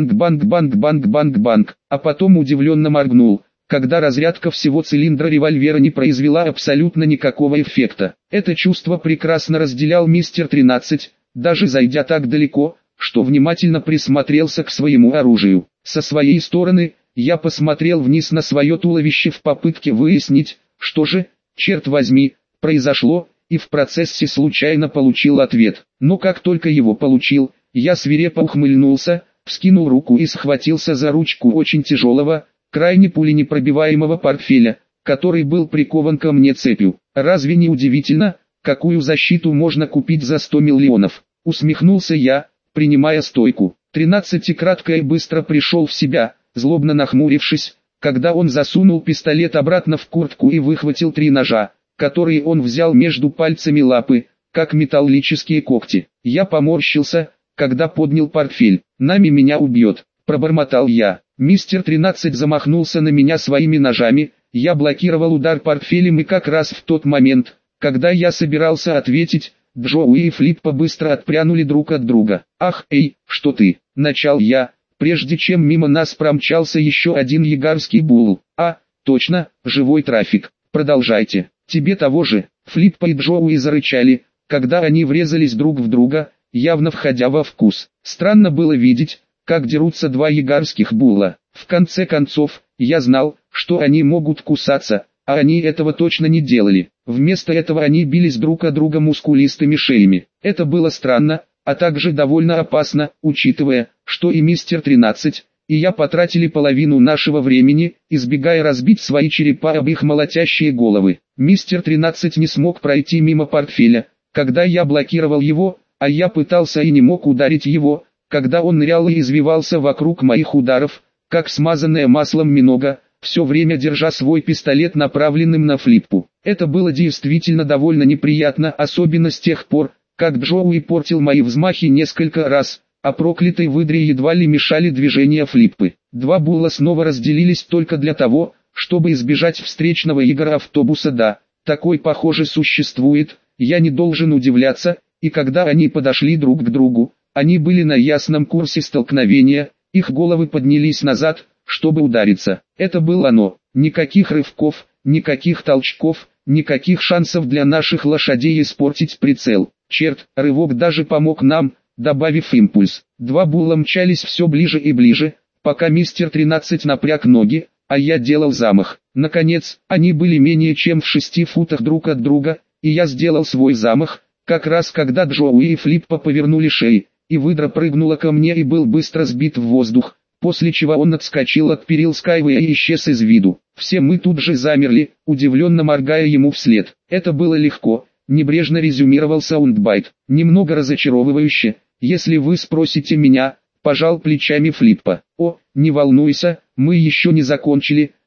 Банк-банк-банк-банк-банк-банк, а потом удивленно моргнул, когда разрядка всего цилиндра револьвера не произвела абсолютно никакого эффекта. Это чувство прекрасно разделял мистер тринадцать, даже зайдя так далеко, что внимательно присмотрелся к своему оружию. Со своей стороны, я посмотрел вниз на свое туловище в попытке выяснить, что же, черт возьми, произошло, и в процессе случайно получил ответ. Но как только его получил, я свирепо ухмыльнулся, вскинул руку и схватился за ручку очень тяжелого, крайне пуленепробиваемого портфеля, который был прикован ко мне цепью. «Разве не удивительно, какую защиту можно купить за сто миллионов?» Усмехнулся я, принимая стойку. Тринадцатикратка и быстро пришел в себя, злобно нахмурившись, когда он засунул пистолет обратно в куртку и выхватил три ножа, которые он взял между пальцами лапы, как металлические когти. Я поморщился, когда поднял портфель. «Нами меня убьет», — пробормотал я. Мистер тринадцать замахнулся на меня своими ножами, я блокировал удар портфелем и как раз в тот момент, когда я собирался ответить, Джоуи и Флиппа быстро отпрянули друг от друга. «Ах, эй, что ты?» — начал я, прежде чем мимо нас промчался еще один ягарский булл. «А, точно, живой трафик. Продолжайте». «Тебе того же». Флиппа и Джоуи зарычали, когда они врезались друг в друга, явно входя во вкус. Странно было видеть, как дерутся два ягарских булла. В конце концов, я знал, что они могут кусаться, а они этого точно не делали. Вместо этого они бились друг о друга мускулистыми шеями. Это было странно, а также довольно опасно, учитывая, что и мистер тринадцать, и я потратили половину нашего времени, избегая разбить свои черепа об их молотящие головы. Мистер тринадцать не смог пройти мимо портфеля, когда я блокировал его, а я пытался и не мог ударить его, когда он нырял и извивался вокруг моих ударов, как смазанное маслом минога, все время держа свой пистолет направленным на Флиппу. Это было действительно довольно неприятно, особенно с тех пор, как Джоуи портил мои взмахи несколько раз, а проклятой выдре едва ли мешали движения Флиппы. Два булла снова разделились только для того, чтобы избежать встречного Игора автобуса. Да, такой похоже существует, я не должен удивляться, и когда они подошли друг к другу, они были на ясном курсе столкновения, их головы поднялись назад, чтобы удариться. Это было оно. Никаких рывков, никаких толчков, никаких шансов для наших лошадей испортить прицел. Черт, рывок даже помог нам, добавив импульс. Два булла мчались все ближе и ближе, пока мистер тринадцать напряг ноги, а я делал замах. Наконец, они были менее чем в шести футах друг от друга, и я сделал свой замах, как раз когда Джоуи и Флиппа повернули шеи, и выдра прыгнула ко мне и был быстро сбит в воздух, после чего он отскочил от перил скайвея и исчез из виду. Все мы тут же замерли, удивленно моргая ему вслед. Это было легко, небрежно резюмировал Саундбайт. Немного разочаровывающе, если вы спросите меня, пожал плечами Флиппа. О, не волнуйся, мы еще не закончили,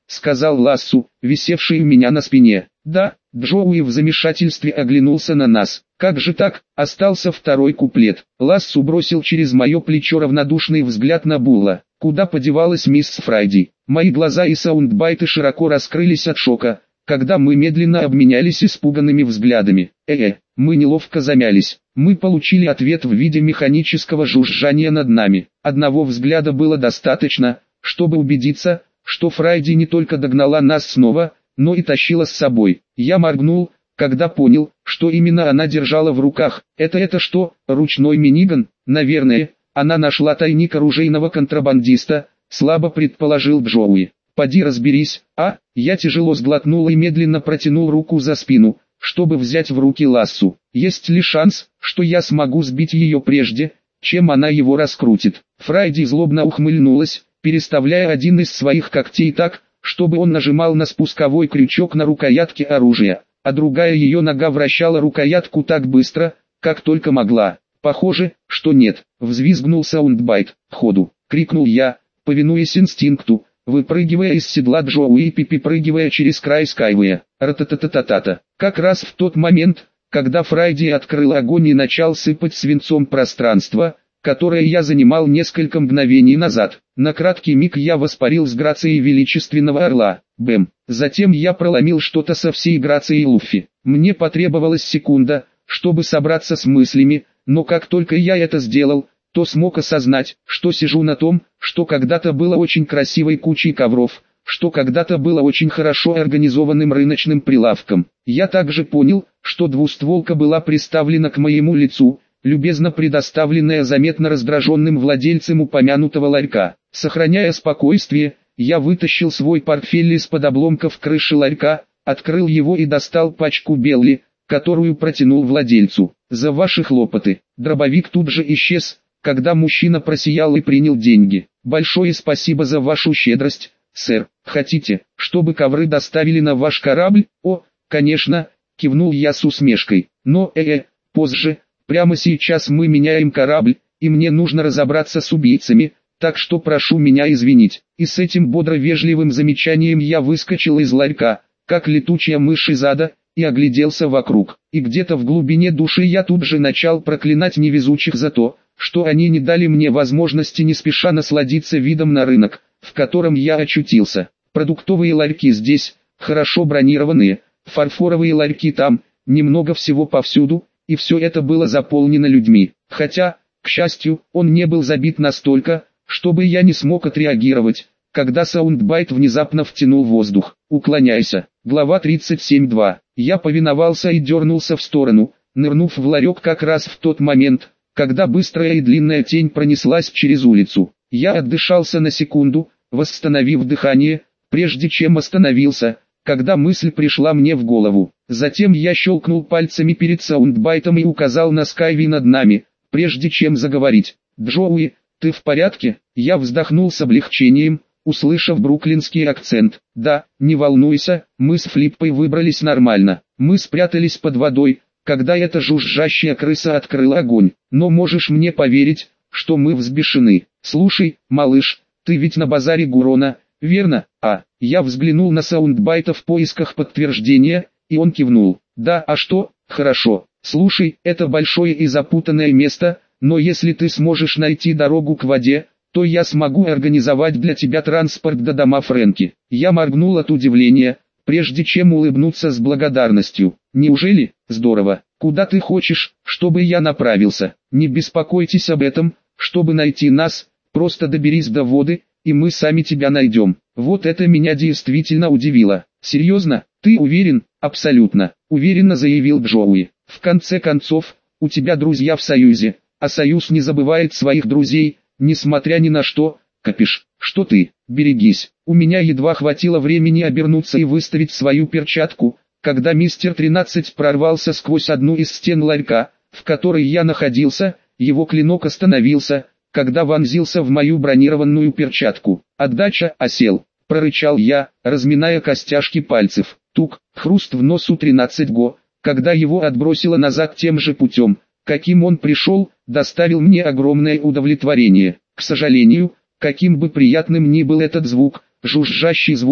сказал Лассу, висевший у меня на спине. Да, Джоуи в замешательстве оглянулся на нас. Как же так, остался второй куплет. Лассу бросил через мое плечо равнодушный взгляд на Булла. Куда подевалась мисс Фрайди? Мои глаза и саундбайты широко раскрылись от шока, когда мы медленно обменялись испуганными взглядами. Э-э, мы неловко замялись. Мы получили ответ в виде механического жужжания над нами. Одного взгляда было достаточно, чтобы убедиться, что Фрайди не только догнала нас снова, но и тащила с собой. Я моргнул, когда понял, что именно она держала в руках. Это это что, ручной миниган? Наверное, она нашла тайник оружейного контрабандиста, слабо предположил Джоуи. Поди разберись, а? Я тяжело сглотнул и медленно протянул руку за спину, чтобы взять в руки Лассу. Есть ли шанс, что я смогу сбить ее прежде, чем она его раскрутит? Фрайди злобно ухмыльнулась, переставляя один из своих когтей так, чтобы он нажимал на спусковой крючок на рукоятке оружия, а другая ее нога вращала рукоятку так быстро, как только могла. Похоже, что нет. Взвизгнул саундбайт. «Ходу!» — крикнул я, повинуясь инстинкту, выпрыгивая из седла Джоуи и перепрыгивая через край скайвея. Ра-та-та-та-та-та. Как раз в тот момент, когда Фрайди открыл огонь и начал сыпать свинцом пространство, которое я занимал несколько мгновений назад. На краткий миг я воспарил с грацией величественного орла. Бэм. Затем я проломил что-то со всей грацией Луффи. Мне потребовалась секунда, чтобы собраться с мыслями, но как только я это сделал, то смог осознать, что сижу на том, что когда-то было очень красивой кучей ковров, что когда-то было очень хорошо организованным рыночным прилавком. Я также понял, что двустволка была приставлена к моему лицу, любезно предоставленная заметно раздраженным владельцем упомянутого ларька. Сохраняя спокойствие, я вытащил свой портфель из-под обломков крыши ларька, открыл его и достал пачку Белли, которую протянул владельцу. «За ваши хлопоты». Дробовик тут же исчез, когда мужчина просиял и принял деньги. «Большое спасибо за вашу щедрость, сэр. Хотите, чтобы ковры доставили на ваш корабль?» «О, конечно», — кивнул я с усмешкой. «Но, э-э, позже, прямо сейчас мы меняем корабль, и мне нужно разобраться с убийцами, так что прошу меня извинить». И с этим бодро-вежливым замечанием я выскочил из ларька, как летучая мышь из ада, и огляделся вокруг. И где-то в глубине души я тут же начал проклинать невезучих за то, что они не дали мне возможности не спеша насладиться видом на рынок, в котором я очутился. Продуктовые ларьки здесь, хорошо бронированные, фарфоровые ларьки там, немного всего повсюду, и все это было заполнено людьми. Хотя, к счастью, он не был забит настолько, чтобы я не смог отреагировать, когда саундбайт внезапно втянул воздух. «Уклоняйся». Глава тридцать семь два. Я повиновался и дернулся в сторону, нырнув в ларек как раз в тот момент, когда быстрая и длинная тень пронеслась через улицу. Я отдышался на секунду, восстановив дыхание, прежде чем остановился, когда мысль пришла мне в голову. Затем я щелкнул пальцами перед саундбайтом и указал на Скайви над нами, прежде чем заговорить. «Джоуи, ты в порядке?» Я вздохнул с облегчением, услышав бруклинский акцент. «Да, не волнуйся, мы с Флиппой выбрались нормально. Мы спрятались под водой, когда эта жужжащая крыса открыла огонь. Но можешь мне поверить, что мы взбешены. Слушай, малыш, ты ведь на базаре Гурона, верно?» А, я взглянул на саундбайта в поисках подтверждения, и он кивнул. «Да, а что? Хорошо. Слушай, это большое и запутанное место, но если ты сможешь найти дорогу к воде, то я смогу организовать для тебя транспорт до дома Фрэнки». Я моргнул от удивления, прежде чем улыбнуться с благодарностью. «Неужели? Здорово. Куда ты хочешь, чтобы я направился?» «Не беспокойтесь об этом, чтобы найти нас, просто доберись до воды, и мы сами тебя найдем». Вот это меня действительно удивило. «Серьезно? Ты уверен?» «Абсолютно», — уверенно заявил Джоуи. «В конце концов, у тебя друзья в Союзе, а Союз не забывает своих друзей, несмотря ни на что. Капиш, что ты, берегись». У меня едва хватило времени обернуться и выставить свою перчатку, когда мистер тринадцать прорвался сквозь одну из стен ларька, в которой я находился. Его клинок остановился, когда вонзился в мою бронированную перчатку. «Отдача, осел», — прорычал я, разминая костяшки пальцев. Тук, хруст в носу тринадцать го, когда его отбросило назад тем же путем, каким он пришел, доставил мне огромное удовлетворение. К сожалению, каким бы приятным ни был этот звук, жужжащий звук,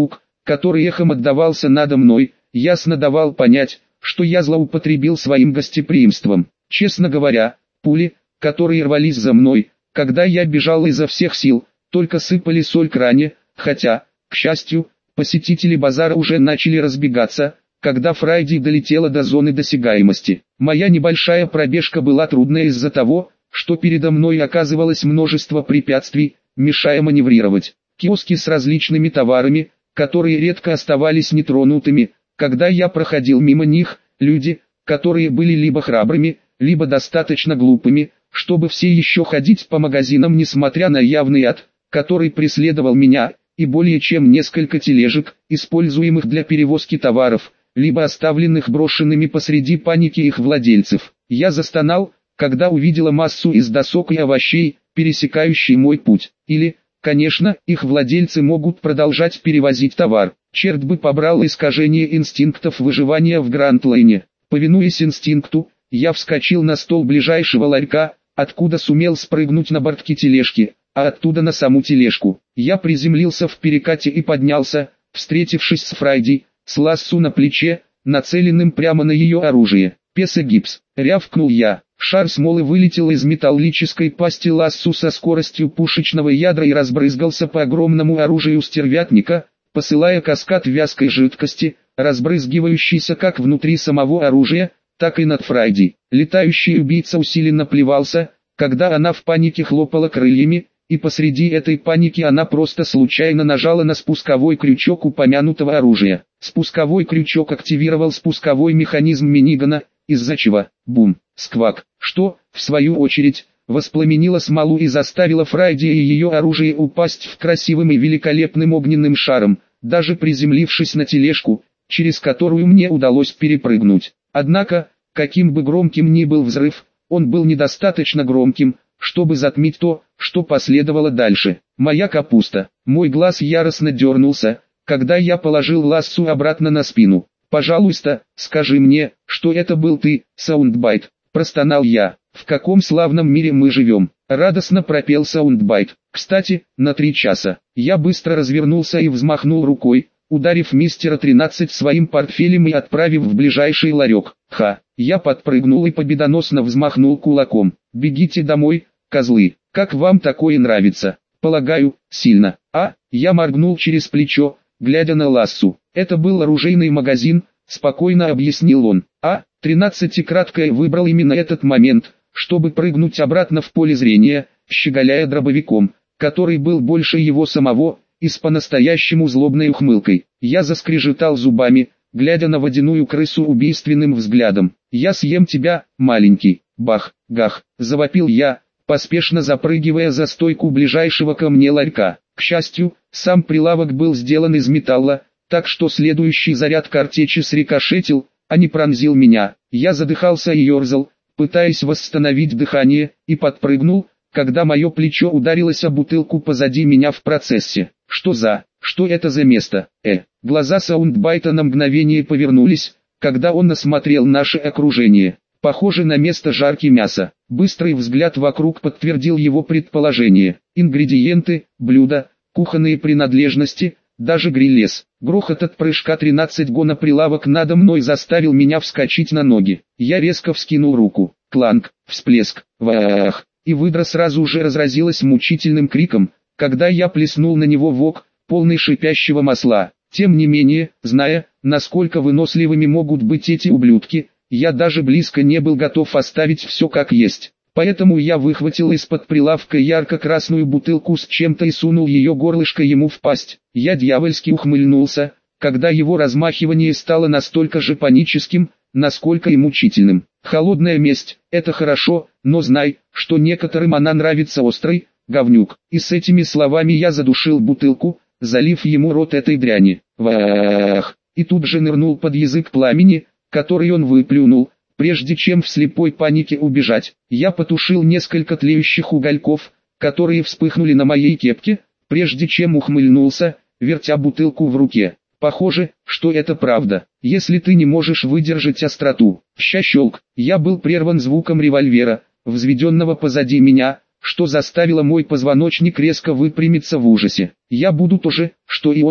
который эхом отдавался надо мной, ясно давал понять, что я злоупотребил своим гостеприимством. Честно говоря, пули, которые рвались за мной, когда я бежал изо всех сил, только сыпали соль к ране, хотя, к счастью, посетители базара уже начали разбегаться, когда Фрайди долетела до зоны досягаемости. Моя небольшая пробежка была трудная из-за того, что передо мной оказывалось множество препятствий, мешая маневрировать. Киоски с различными товарами, которые редко оставались нетронутыми, когда я проходил мимо них, люди, которые были либо храбрыми, либо достаточно глупыми, чтобы все еще ходить по магазинам несмотря на явный ад, который преследовал меня, и более чем несколько тележек, используемых для перевозки товаров, либо оставленных брошенными посреди паники их владельцев. Я застонал, когда увидела массу из досок и овощей, пересекающей мой путь. Или, конечно, их владельцы могут продолжать перевозить товар. Черт бы побрал искажение инстинктов выживания в Гранд-Лейне. Повинуясь инстинкту, я вскочил на стол ближайшего ларька, откуда сумел спрыгнуть на бортки тележки, а оттуда на саму тележку. Я приземлился в перекате и поднялся, встретившись с Фрайди, с лассу на плече, нацеленным прямо на ее оружие. «Песо-гипс!» — рявкнул я. Шар смолы вылетел из металлической пасти лассу со скоростью пушечного ядра и разбрызгался по огромному оружию стервятника, посылая каскад вязкой жидкости, разбрызгивающийся как внутри самого оружия, так и над Фрайди. Летающий убийца усиленно плевался, когда она в панике хлопала крыльями, и посреди этой паники она просто случайно нажала на спусковой крючок упомянутого оружия. Спусковой крючок активировал спусковой механизм минигана, из-за чего, бум, сквак, что, в свою очередь, воспламенило смолу и заставило Фрайди и ее оружие упасть в красивым и великолепным огненным шаром, даже приземлившись на тележку, через которую мне удалось перепрыгнуть. Однако, каким бы громким ни был взрыв, он был недостаточно громким, чтобы затмить то, что последовало дальше. Моя капуста. Мой глаз яростно дернулся, когда я положил лассу обратно на спину. «Пожалуйста, скажи мне, что это был ты, Саундбайт», – простонал я. «В каком славном мире мы живем?» – радостно пропел Саундбайт. «Кстати, на три часа». Я быстро развернулся и взмахнул рукой, ударив мистера тринадцать своим портфелем и отправив в ближайший ларек. Ха! Я подпрыгнул и победоносно взмахнул кулаком. «Бегите домой, козлы! Как вам такое нравится?» «Полагаю, сильно». «А?» Я моргнул через плечо, глядя на лассу. «Это был оружейный магазин», — спокойно объяснил он. «А?» тринадцатикратка выбрал именно этот момент, чтобы прыгнуть обратно в поле зрения, щеголяя дробовиком, который был больше его самого, и с по-настоящему злобной ухмылкой. Я заскрежетал зубами, глядя на водяную крысу убийственным взглядом. «Я съем тебя, маленький!» «Бах, гах!» — завопил я, поспешно запрыгивая за стойку ближайшего ко мне ларька. К счастью, сам прилавок был сделан из металла, так что следующий заряд картечи срикошетил, а не пронзил меня. Я задыхался и ерзал, пытаясь восстановить дыхание, и подпрыгнул, когда мое плечо ударилось о бутылку позади меня в процессе. Что за... Что это за место? Э. Глаза Саундбайта на мгновение повернулись, когда он осмотрел наше окружение. Похоже на место жарки мяса. Быстрый взгляд вокруг подтвердил его предположение. Ингредиенты, блюда, кухонные принадлежности, даже гриль-лес. Грохот от прыжка тринадцать го на прилавок надо мной заставил меня вскочить на ноги. Я резко вскинул руку. Кланг, всплеск, ваах. И выдра сразу же разразилась мучительным криком, когда я плеснул на него вок, полный шипящего масла. Тем не менее, зная, насколько выносливыми могут быть эти ублюдки, я даже близко не был готов оставить все как есть. Поэтому я выхватил из-под прилавка ярко-красную бутылку с чем-то и сунул ее горлышко ему в пасть. Я дьявольски ухмыльнулся, когда его размахивание стало настолько же паническим, насколько и мучительным. Холодная месть – это хорошо, но знай, что некоторым она нравится острой, говнюк. И с этими словами я задушил бутылку, залив ему рот этой дряни. Ваах! И тут же нырнул под язык пламени, который он выплюнул, прежде чем в слепой панике убежать. Я потушил несколько тлеющих угольков, которые вспыхнули на моей кепке, прежде чем ухмыльнулся, вертя бутылку в руке. Похоже, что это правда. Если ты не можешь выдержать остроту. Ща-щелк. Я был прерван звуком револьвера, взведенного позади меня, что заставило мой позвоночник резко выпрямиться в ужасе. Я буду то же, что и он,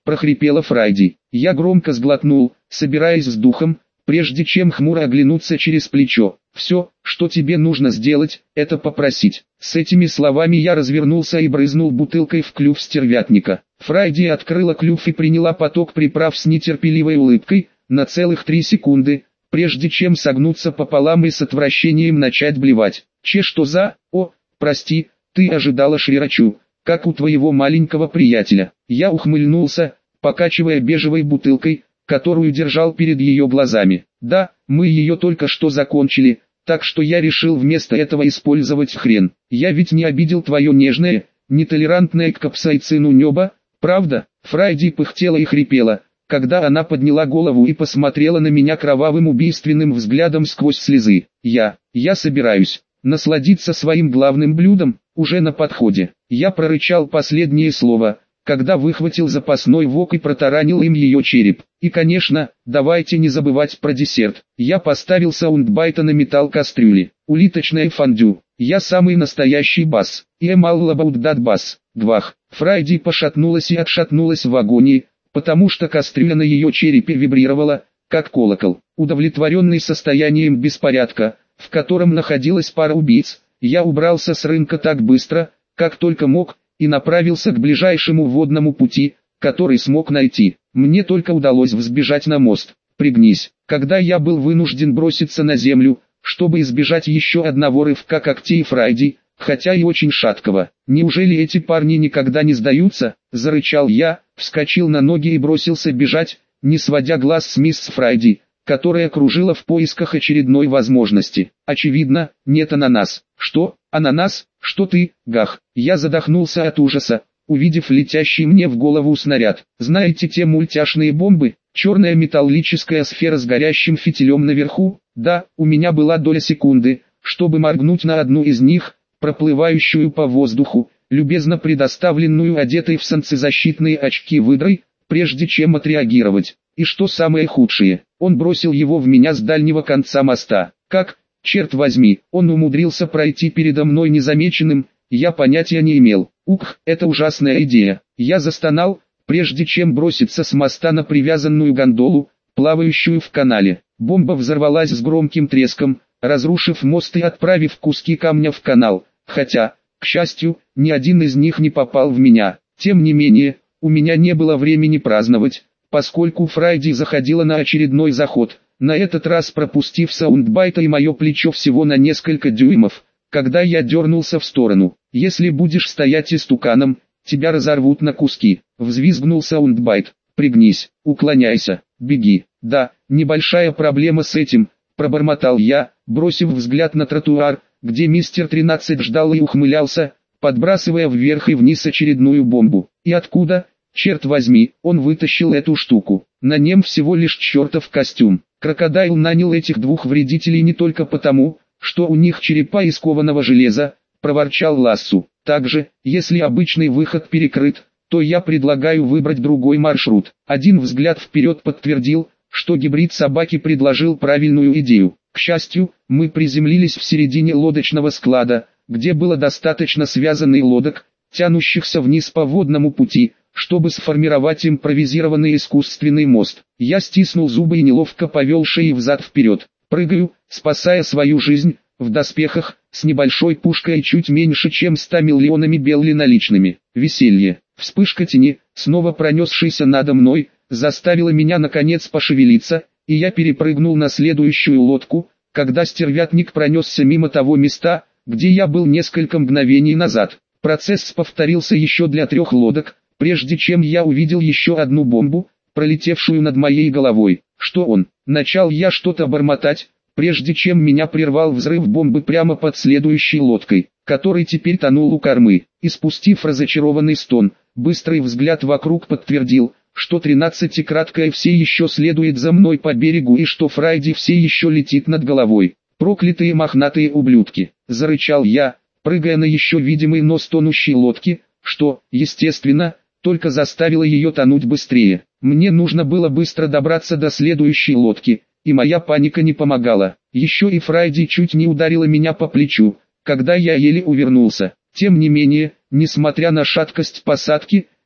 прохрипела Фрайди. Я громко сглотнул, собираясь с духом, прежде чем хмуро оглянуться через плечо. «Все, что тебе нужно сделать, это попросить». С этими словами я развернулся и брызнул бутылкой в клюв стервятника. Фрайди открыла клюв и приняла поток приправ с нетерпеливой улыбкой, на целых три секунды, прежде чем согнуться пополам и с отвращением начать блевать. «Че что за... О, прости, ты ожидала шрирачу, как у твоего маленького приятеля». Я ухмыльнулся, покачивая бежевой бутылкой, которую держал перед ее глазами. «Да, мы ее только что закончили, так что я решил вместо этого использовать хрен. Я ведь не обидел твое нежное, нетолерантное к капсаицину небо, правда?» Фрайди пыхтела и хрипела, когда она подняла голову и посмотрела на меня кровавым убийственным взглядом сквозь слезы. «Я, я собираюсь насладиться своим главным блюдом, уже на подходе». Я прорычал последнее слово, когда выхватил запасной вок и протаранил им ее череп. И конечно, давайте не забывать про десерт. Я поставил саундбайта на металл кастрюли. Улиточное фондю. Я самый настоящий бас. И I'm all about that bass. Гвах. Фрайди пошатнулась и отшатнулась в агонии, потому что кастрюля на ее черепе вибрировала, как колокол. Удовлетворенный состоянием беспорядка, в котором находилась пара убийц, я убрался с рынка так быстро, как только мог, и направился к ближайшему водному пути, который смог найти. Мне только удалось взбежать на мост. Пригнись. Когда я был вынужден броситься на землю, чтобы избежать еще одного рывка когтей Фрайди, хотя и очень шаткого. «Неужели эти парни никогда не сдаются?» – зарычал я, вскочил на ноги и бросился бежать, не сводя глаз с мисс Фрайди, которая кружила в поисках очередной возможности. «Очевидно, нет ананас». «Что? Ананас? Что ты, гах?» Я задохнулся от ужаса, увидев летящий мне в голову снаряд. «Знаете те мультяшные бомбы? Черная металлическая сфера с горящим фитилем наверху?» Да, у меня была доля секунды, чтобы моргнуть на одну из них, проплывающую по воздуху, любезно предоставленную одетой в солнцезащитные очки выдрой, прежде чем отреагировать. И что самое худшее, он бросил его в меня с дальнего конца моста. Как, черт возьми, он умудрился пройти передо мной незамеченным, я понятия не имел. Ух, это ужасная идея. Я застонал, прежде чем броситься с моста на привязанную гондолу, плавающую в канале. Бомба взорвалась с громким треском, разрушив мост и отправив куски камня в канал, хотя, к счастью, ни один из них не попал в меня. Тем не менее, у меня не было времени праздновать, поскольку Фрайди заходила на очередной заход, на этот раз пропустив саундбайта и мое плечо всего на несколько дюймов, когда я дернулся в сторону. «Если будешь стоять истуканом, тебя разорвут на куски», — взвизгнул саундбайт. «Пригнись, уклоняйся, беги». «Да, небольшая проблема с этим», — пробормотал я, бросив взгляд на тротуар, где мистер тринадцать ждал и ухмылялся, подбрасывая вверх и вниз очередную бомбу. «И откуда, черт возьми, он вытащил эту штуку? На нем всего лишь чертов костюм». Крокодайл нанял этих двух вредителей не только потому, что у них черепа из кованого железа, проворчал Лассу. «Также, если обычный выход перекрыт, то я предлагаю выбрать другой маршрут». Один взгляд вперед подтвердил, что гибрид собаки предложил правильную идею. К счастью, мы приземлились в середине лодочного склада, где было достаточно связанных лодок, тянущихся вниз по водному пути, чтобы сформировать импровизированный искусственный мост. Я стиснул зубы и неловко повел шеей взад-вперед. Прыгаю, спасая свою жизнь, в доспехах, с небольшой пушкой и чуть меньше чем ста миллионами белли наличными. Веселье. Вспышка тени, снова пронесшейся надо мной, заставила меня наконец пошевелиться, и я перепрыгнул на следующую лодку, когда стервятник пронесся мимо того места, где я был несколько мгновений назад. Процесс повторился еще для трех лодок, прежде чем я увидел еще одну бомбу, пролетевшую над моей головой. «Что он?» Начал я что-то бормотать, прежде чем меня прервал взрыв бомбы прямо под следующей лодкой, который теперь тонул у кормы. Испустив разочарованный стон, быстрый взгляд вокруг подтвердил, что тринадцатикраткая все еще следует за мной по берегу и что Фрайди все еще летит над головой. «Проклятые мохнатые ублюдки!» – зарычал я, прыгая на еще видимый нос тонущей лодки, что, естественно, только заставило ее тонуть быстрее. Мне нужно было быстро добраться до следующей лодки, и моя паника не помогала. Еще и Фрайди чуть не ударила меня по плечу, когда я еле увернулся. Тем не менее, несмотря на шаткость посадки,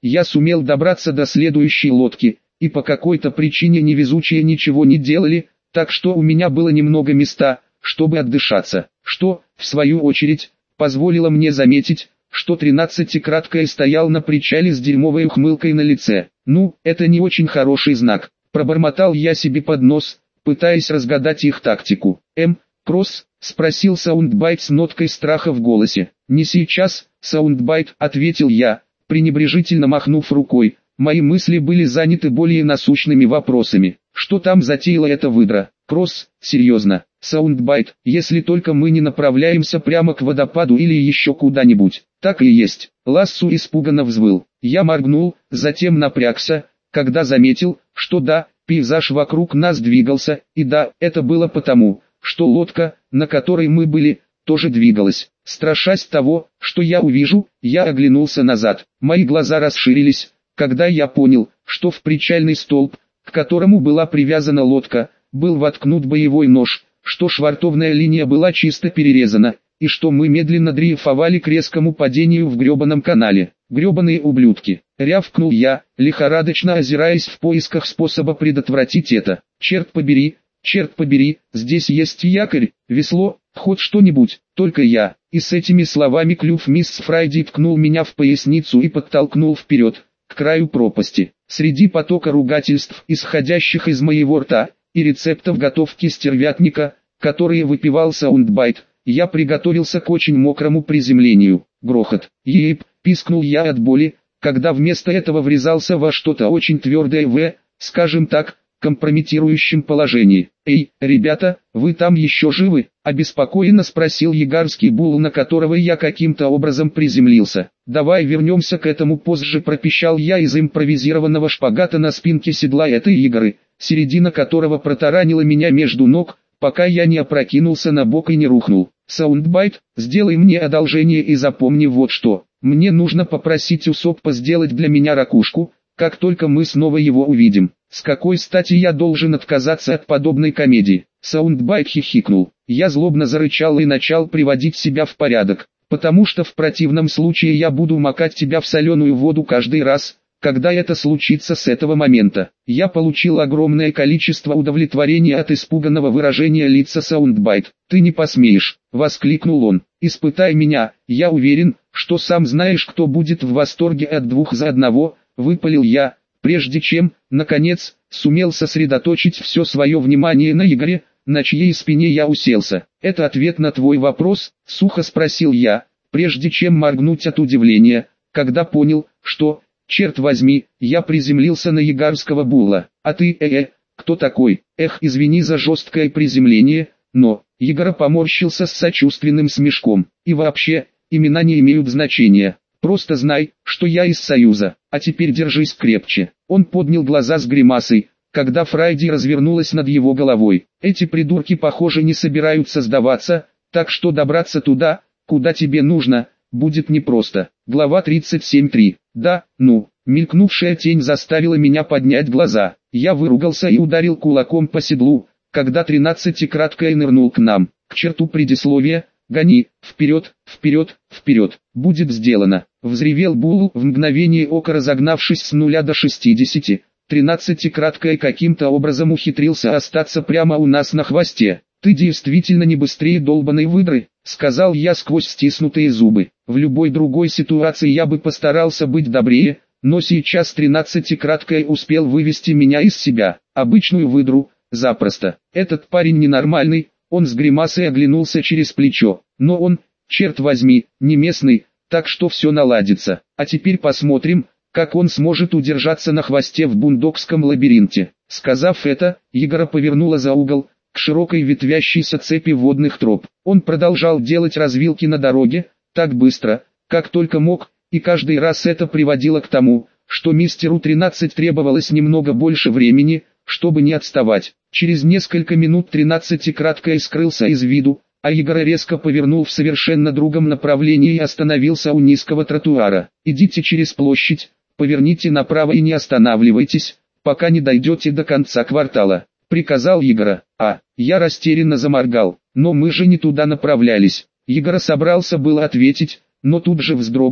я сумел добраться до следующей лодки, и по какой-то причине невезучие ничего не делали, так что у меня было немного места, чтобы отдышаться, что, в свою очередь, позволило мне заметить, что тринадцатикраткая стоял на причале с дерьмовой ухмылкой на лице. Ну, это не очень хороший знак, пробормотал я себе под нос, пытаясь разгадать их тактику. «Эм, Кросс?» — спросил Саундбайт с ноткой страха в голосе. «Не сейчас, Саундбайт», — ответил я, пренебрежительно махнув рукой. Мои мысли были заняты более насущными вопросами. Что там затеяла эта выдра? Кросс, серьезно, Саундбайт, если только мы не направляемся прямо к водопаду или еще куда-нибудь. Так и есть. Лассу испуганно взвыл. Я моргнул, затем напрягся, когда заметил, что да, пейзаж вокруг нас двигался, и да, это было потому, что лодка, на которой мы были, тоже двигалась. Страшась того, что я увижу, я оглянулся назад. Мои глаза расширились, когда я понял, что в причальный столб, к которому была привязана лодка, был воткнут боевой нож, что швартовная линия была чисто перерезана, и что мы медленно дрейфовали к резкому падению в гребаном канале. «Гребаные ублюдки!» — рявкнул я, лихорадочно озираясь в поисках способа предотвратить это. «Черт побери, черт побери, здесь есть якорь, весло, хоть что-нибудь, только я». И с этими словами клюв мисс Фрайди ткнул меня в поясницу и подтолкнул вперед, к краю пропасти. Среди потока ругательств, исходящих из моего рта, и рецептов готовки стервятника, которые выпивал Саундбайт, я приготовился к очень мокрому приземлению. Грохот. «Ейп!» — пискнул я от боли, когда вместо этого врезался во что-то очень твердое в, скажем так, компрометирующем положении. «Эй, ребята, вы там еще живы?» — обеспокоенно спросил ягарский бул, на которого я каким-то образом приземлился. «Давай вернемся к этому позже», — пропищал я из импровизированного шпагата на спинке седла этой ягоры, середина которого протаранила меня между ног, пока я не опрокинулся на бок и не рухнул. «Саундбайт, сделай мне одолжение и запомни вот что. Мне нужно попросить Усоппа сделать для меня ракушку, как только мы снова его увидим. С какой стати я должен отказаться от подобной комедии?» Саундбайт хихикнул. Я злобно зарычал и начал приводить себя в порядок, потому что в противном случае я буду макать тебя в соленую воду каждый раз, когда это случится с этого момента. Я получил огромное количество удовлетворения от испуганного выражения лица Саундбайт. «Ты не посмеешь!» — воскликнул он. «Испытай меня, я уверен, что сам знаешь, кто будет в восторге от двух за одного», — выпалил я, прежде чем, наконец, сумел сосредоточить все свое внимание на Егоре, на чьей спине я уселся. «Это ответ на твой вопрос?» — сухо спросил я, прежде чем моргнуть от удивления, когда понял, что, черт возьми, я приземлился на ягарского була. «А ты, э-э, кто такой?» «Эх, извини за жесткое приземление, но...» Егора поморщился с сочувственным смешком. «И вообще, имена не имеют значения. Просто знай, что я из Союза, а теперь держись крепче». Он поднял глаза с гримасой, когда Фрайди развернулась над его головой. «Эти придурки, похоже, не собираются сдаваться, так что добраться туда, куда тебе нужно, будет непросто». Глава тридцать семь три. «Да, ну». Мелькнувшая тень заставила меня поднять глаза. Я выругался и ударил кулаком по седлу, когда тринадцатикраткая нырнул к нам. К черту предисловия, гони, вперед, вперед, вперед, будет сделано. Взревел Бул, в мгновение ока разогнавшись с нуля до шестидесяти. Тринадцатикраткая каким-то образом ухитрился остаться прямо у нас на хвосте. «Ты действительно не быстрее долбаной выдры», — сказал я сквозь стиснутые зубы. В любой другой ситуации я бы постарался быть добрее, но сейчас тринадцатикраткая успел вывести меня из себя. Обычную выдру, запросто. Этот парень ненормальный, он с гримасой оглянулся через плечо. Но он, черт возьми, не местный, так что все наладится. А теперь посмотрим, как он сможет удержаться на хвосте в бундокском лабиринте. Сказав это, Егора повернула за угол, к широкой ветвящейся цепи водных троп. Он продолжал делать развилки на дороге, так быстро, как только мог, и каждый раз это приводило к тому, что мистеру тринадцать требовалось немного больше времени, чтобы не отставать. Через несколько минут тринадцатикраткая скрылся из виду, а Егора резко повернул в совершенно другом направлении и остановился у низкого тротуара. «Идите через площадь, поверните направо и не останавливайтесь, пока не дойдете до конца квартала», — приказал Егора. «А, я растерянно заморгал, но мы же не туда направлялись». Егора собрался было ответить, но тут же вздрогнул,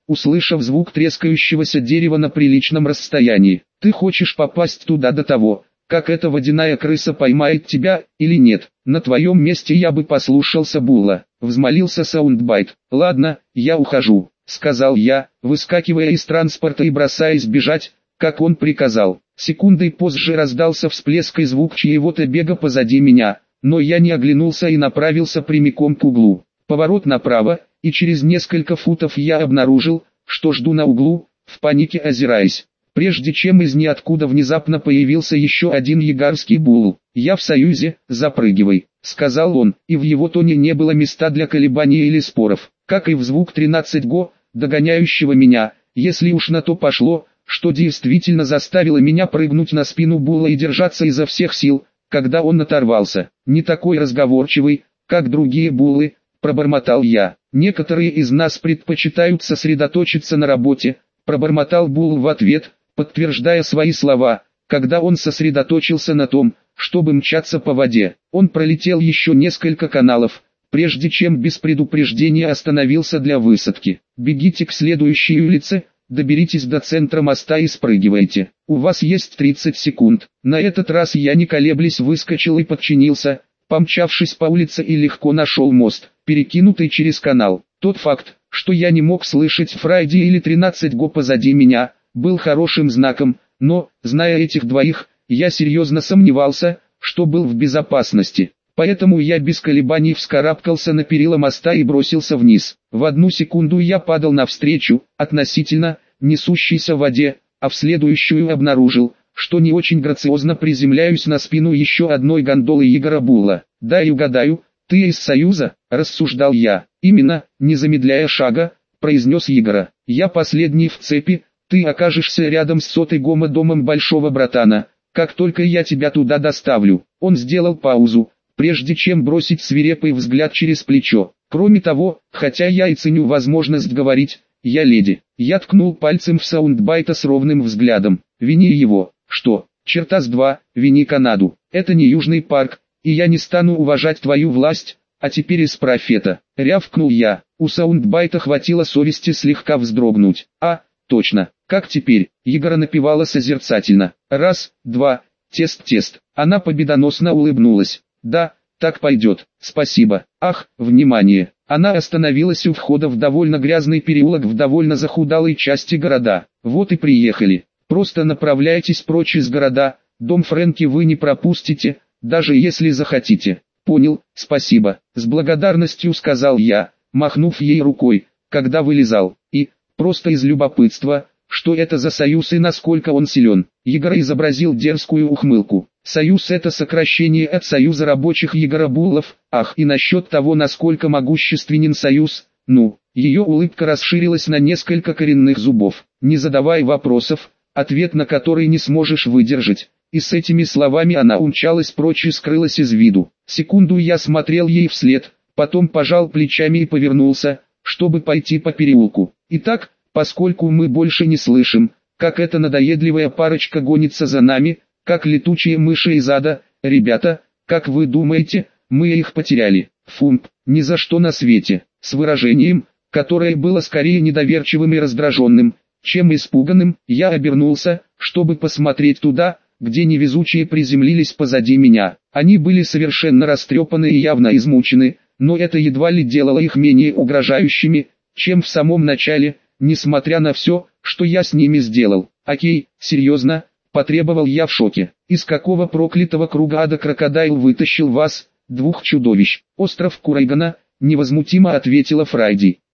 услышав звук трескающегося дерева на приличном расстоянии. «Ты хочешь попасть туда до того, как эта водяная крыса поймает тебя, или нет? На твоем месте я бы послушался Булла», — взмолился Саундбайт. «Ладно, я ухожу», — сказал я, выскакивая из транспорта и бросаясь бежать, как он приказал. Секундой позже раздался всплеск и звук чьего-то бега позади меня, но я не оглянулся и направился прямиком к углу. Поворот направо, и через несколько футов я обнаружил, что жду на углу, в панике озираясь. Прежде чем из ниоткуда внезапно появился еще один ягарский Булл. «Я в союзе, запрыгивай», — сказал он, и в его тоне не было места для колебаний или споров, как и в звук тринадцать го, догоняющего меня, если уж на то пошло, что действительно заставило меня прыгнуть на спину Булла и держаться изо всех сил, когда он оторвался. «Не такой разговорчивый, как другие Буллы», — пробормотал я. «Некоторые из нас предпочитают сосредоточиться на работе», — пробормотал Булл в ответ, подтверждая свои слова, когда он сосредоточился на том, чтобы мчаться по воде. Он пролетел еще несколько каналов, прежде чем без предупреждения остановился для высадки. «Бегите к следующей улице, доберитесь до центра моста и спрыгивайте. У вас есть тридцать секунд». На этот раз я не колеблясь выскочил и подчинился, помчавшись по улице и легко нашел мост, перекинутый через канал. Тот факт, что я не мог слышать Фрайди или тринадцать го позади меня, был хорошим знаком, но, зная этих двоих, я серьезно сомневался, что был в безопасности. Поэтому я без колебаний вскарабкался на перила моста и бросился вниз. В одну секунду я падал навстречу, относительно, несущейся в воде, а в следующую обнаружил, что не очень грациозно приземляюсь на спину еще одной гондолы Егора Булла. «Дай угадаю, ты из Союза?» – рассуждал я. «Именно», – не замедляя шага, произнес Егора. «Я последний в цепи, ты окажешься рядом с сотой гома домом большого братана, как только я тебя туда доставлю». Он сделал паузу, прежде чем бросить свирепый взгляд через плечо. «Кроме того, хотя я и ценю возможность говорить, я леди». Я ткнул пальцем в Саундбайта с ровным взглядом. «Вини его». «Что? Черта с два, вини Канаду. Это не Южный парк, и я не стану уважать твою власть, а теперь исправь это», — рявкнул я. У Саундбайта хватило совести слегка вздрогнуть. «А, точно, как теперь?» Егора напевала созерцательно. «Раз, два, тест-тест». Она победоносно улыбнулась. «Да, так пойдет, спасибо. Ах, внимание!» Она остановилась у входа в довольно грязный переулок в довольно захудалой части города. «Вот и приехали. Просто направляйтесь прочь из города, дом Фрэнки вы не пропустите, даже если захотите». «Понял, спасибо», — с благодарностью сказал я, махнув ей рукой, когда вылезал. «И, просто из любопытства, что это за союз и насколько он силен?» Егор изобразил дерзкую ухмылку. «Союз — это сокращение от Союза рабочих Егора Буллов. Ах, и насчет того, насколько могущественен союз, ну...» Ее улыбка расширилась на несколько коренных зубов. «Не задавай вопросов, ответ на который не сможешь выдержать». И с этими словами она умчалась прочь и скрылась из виду. Секунду я смотрел ей вслед, потом пожал плечами и повернулся, чтобы пойти по переулку. Итак, поскольку мы больше не слышим, как эта надоедливая парочка гонится за нами, как летучие мыши из ада, ребята, как вы думаете, мы их потеряли? Фумп, ни за что на свете. С выражением, которое было скорее недоверчивым и раздраженным, чем испуганным, я обернулся, чтобы посмотреть туда, где невезучие приземлились позади меня. Они были совершенно растрепаны и явно измучены, но это едва ли делало их менее угрожающими, чем в самом начале, несмотря на все, что я с ними сделал. «Окей, серьезно?» – потребовал я в шоке. «Из какого проклятого круга ада крокодайл вытащил вас, двух чудовищ?» «Остров Курайгана», – невозмутимо ответила Фрайди.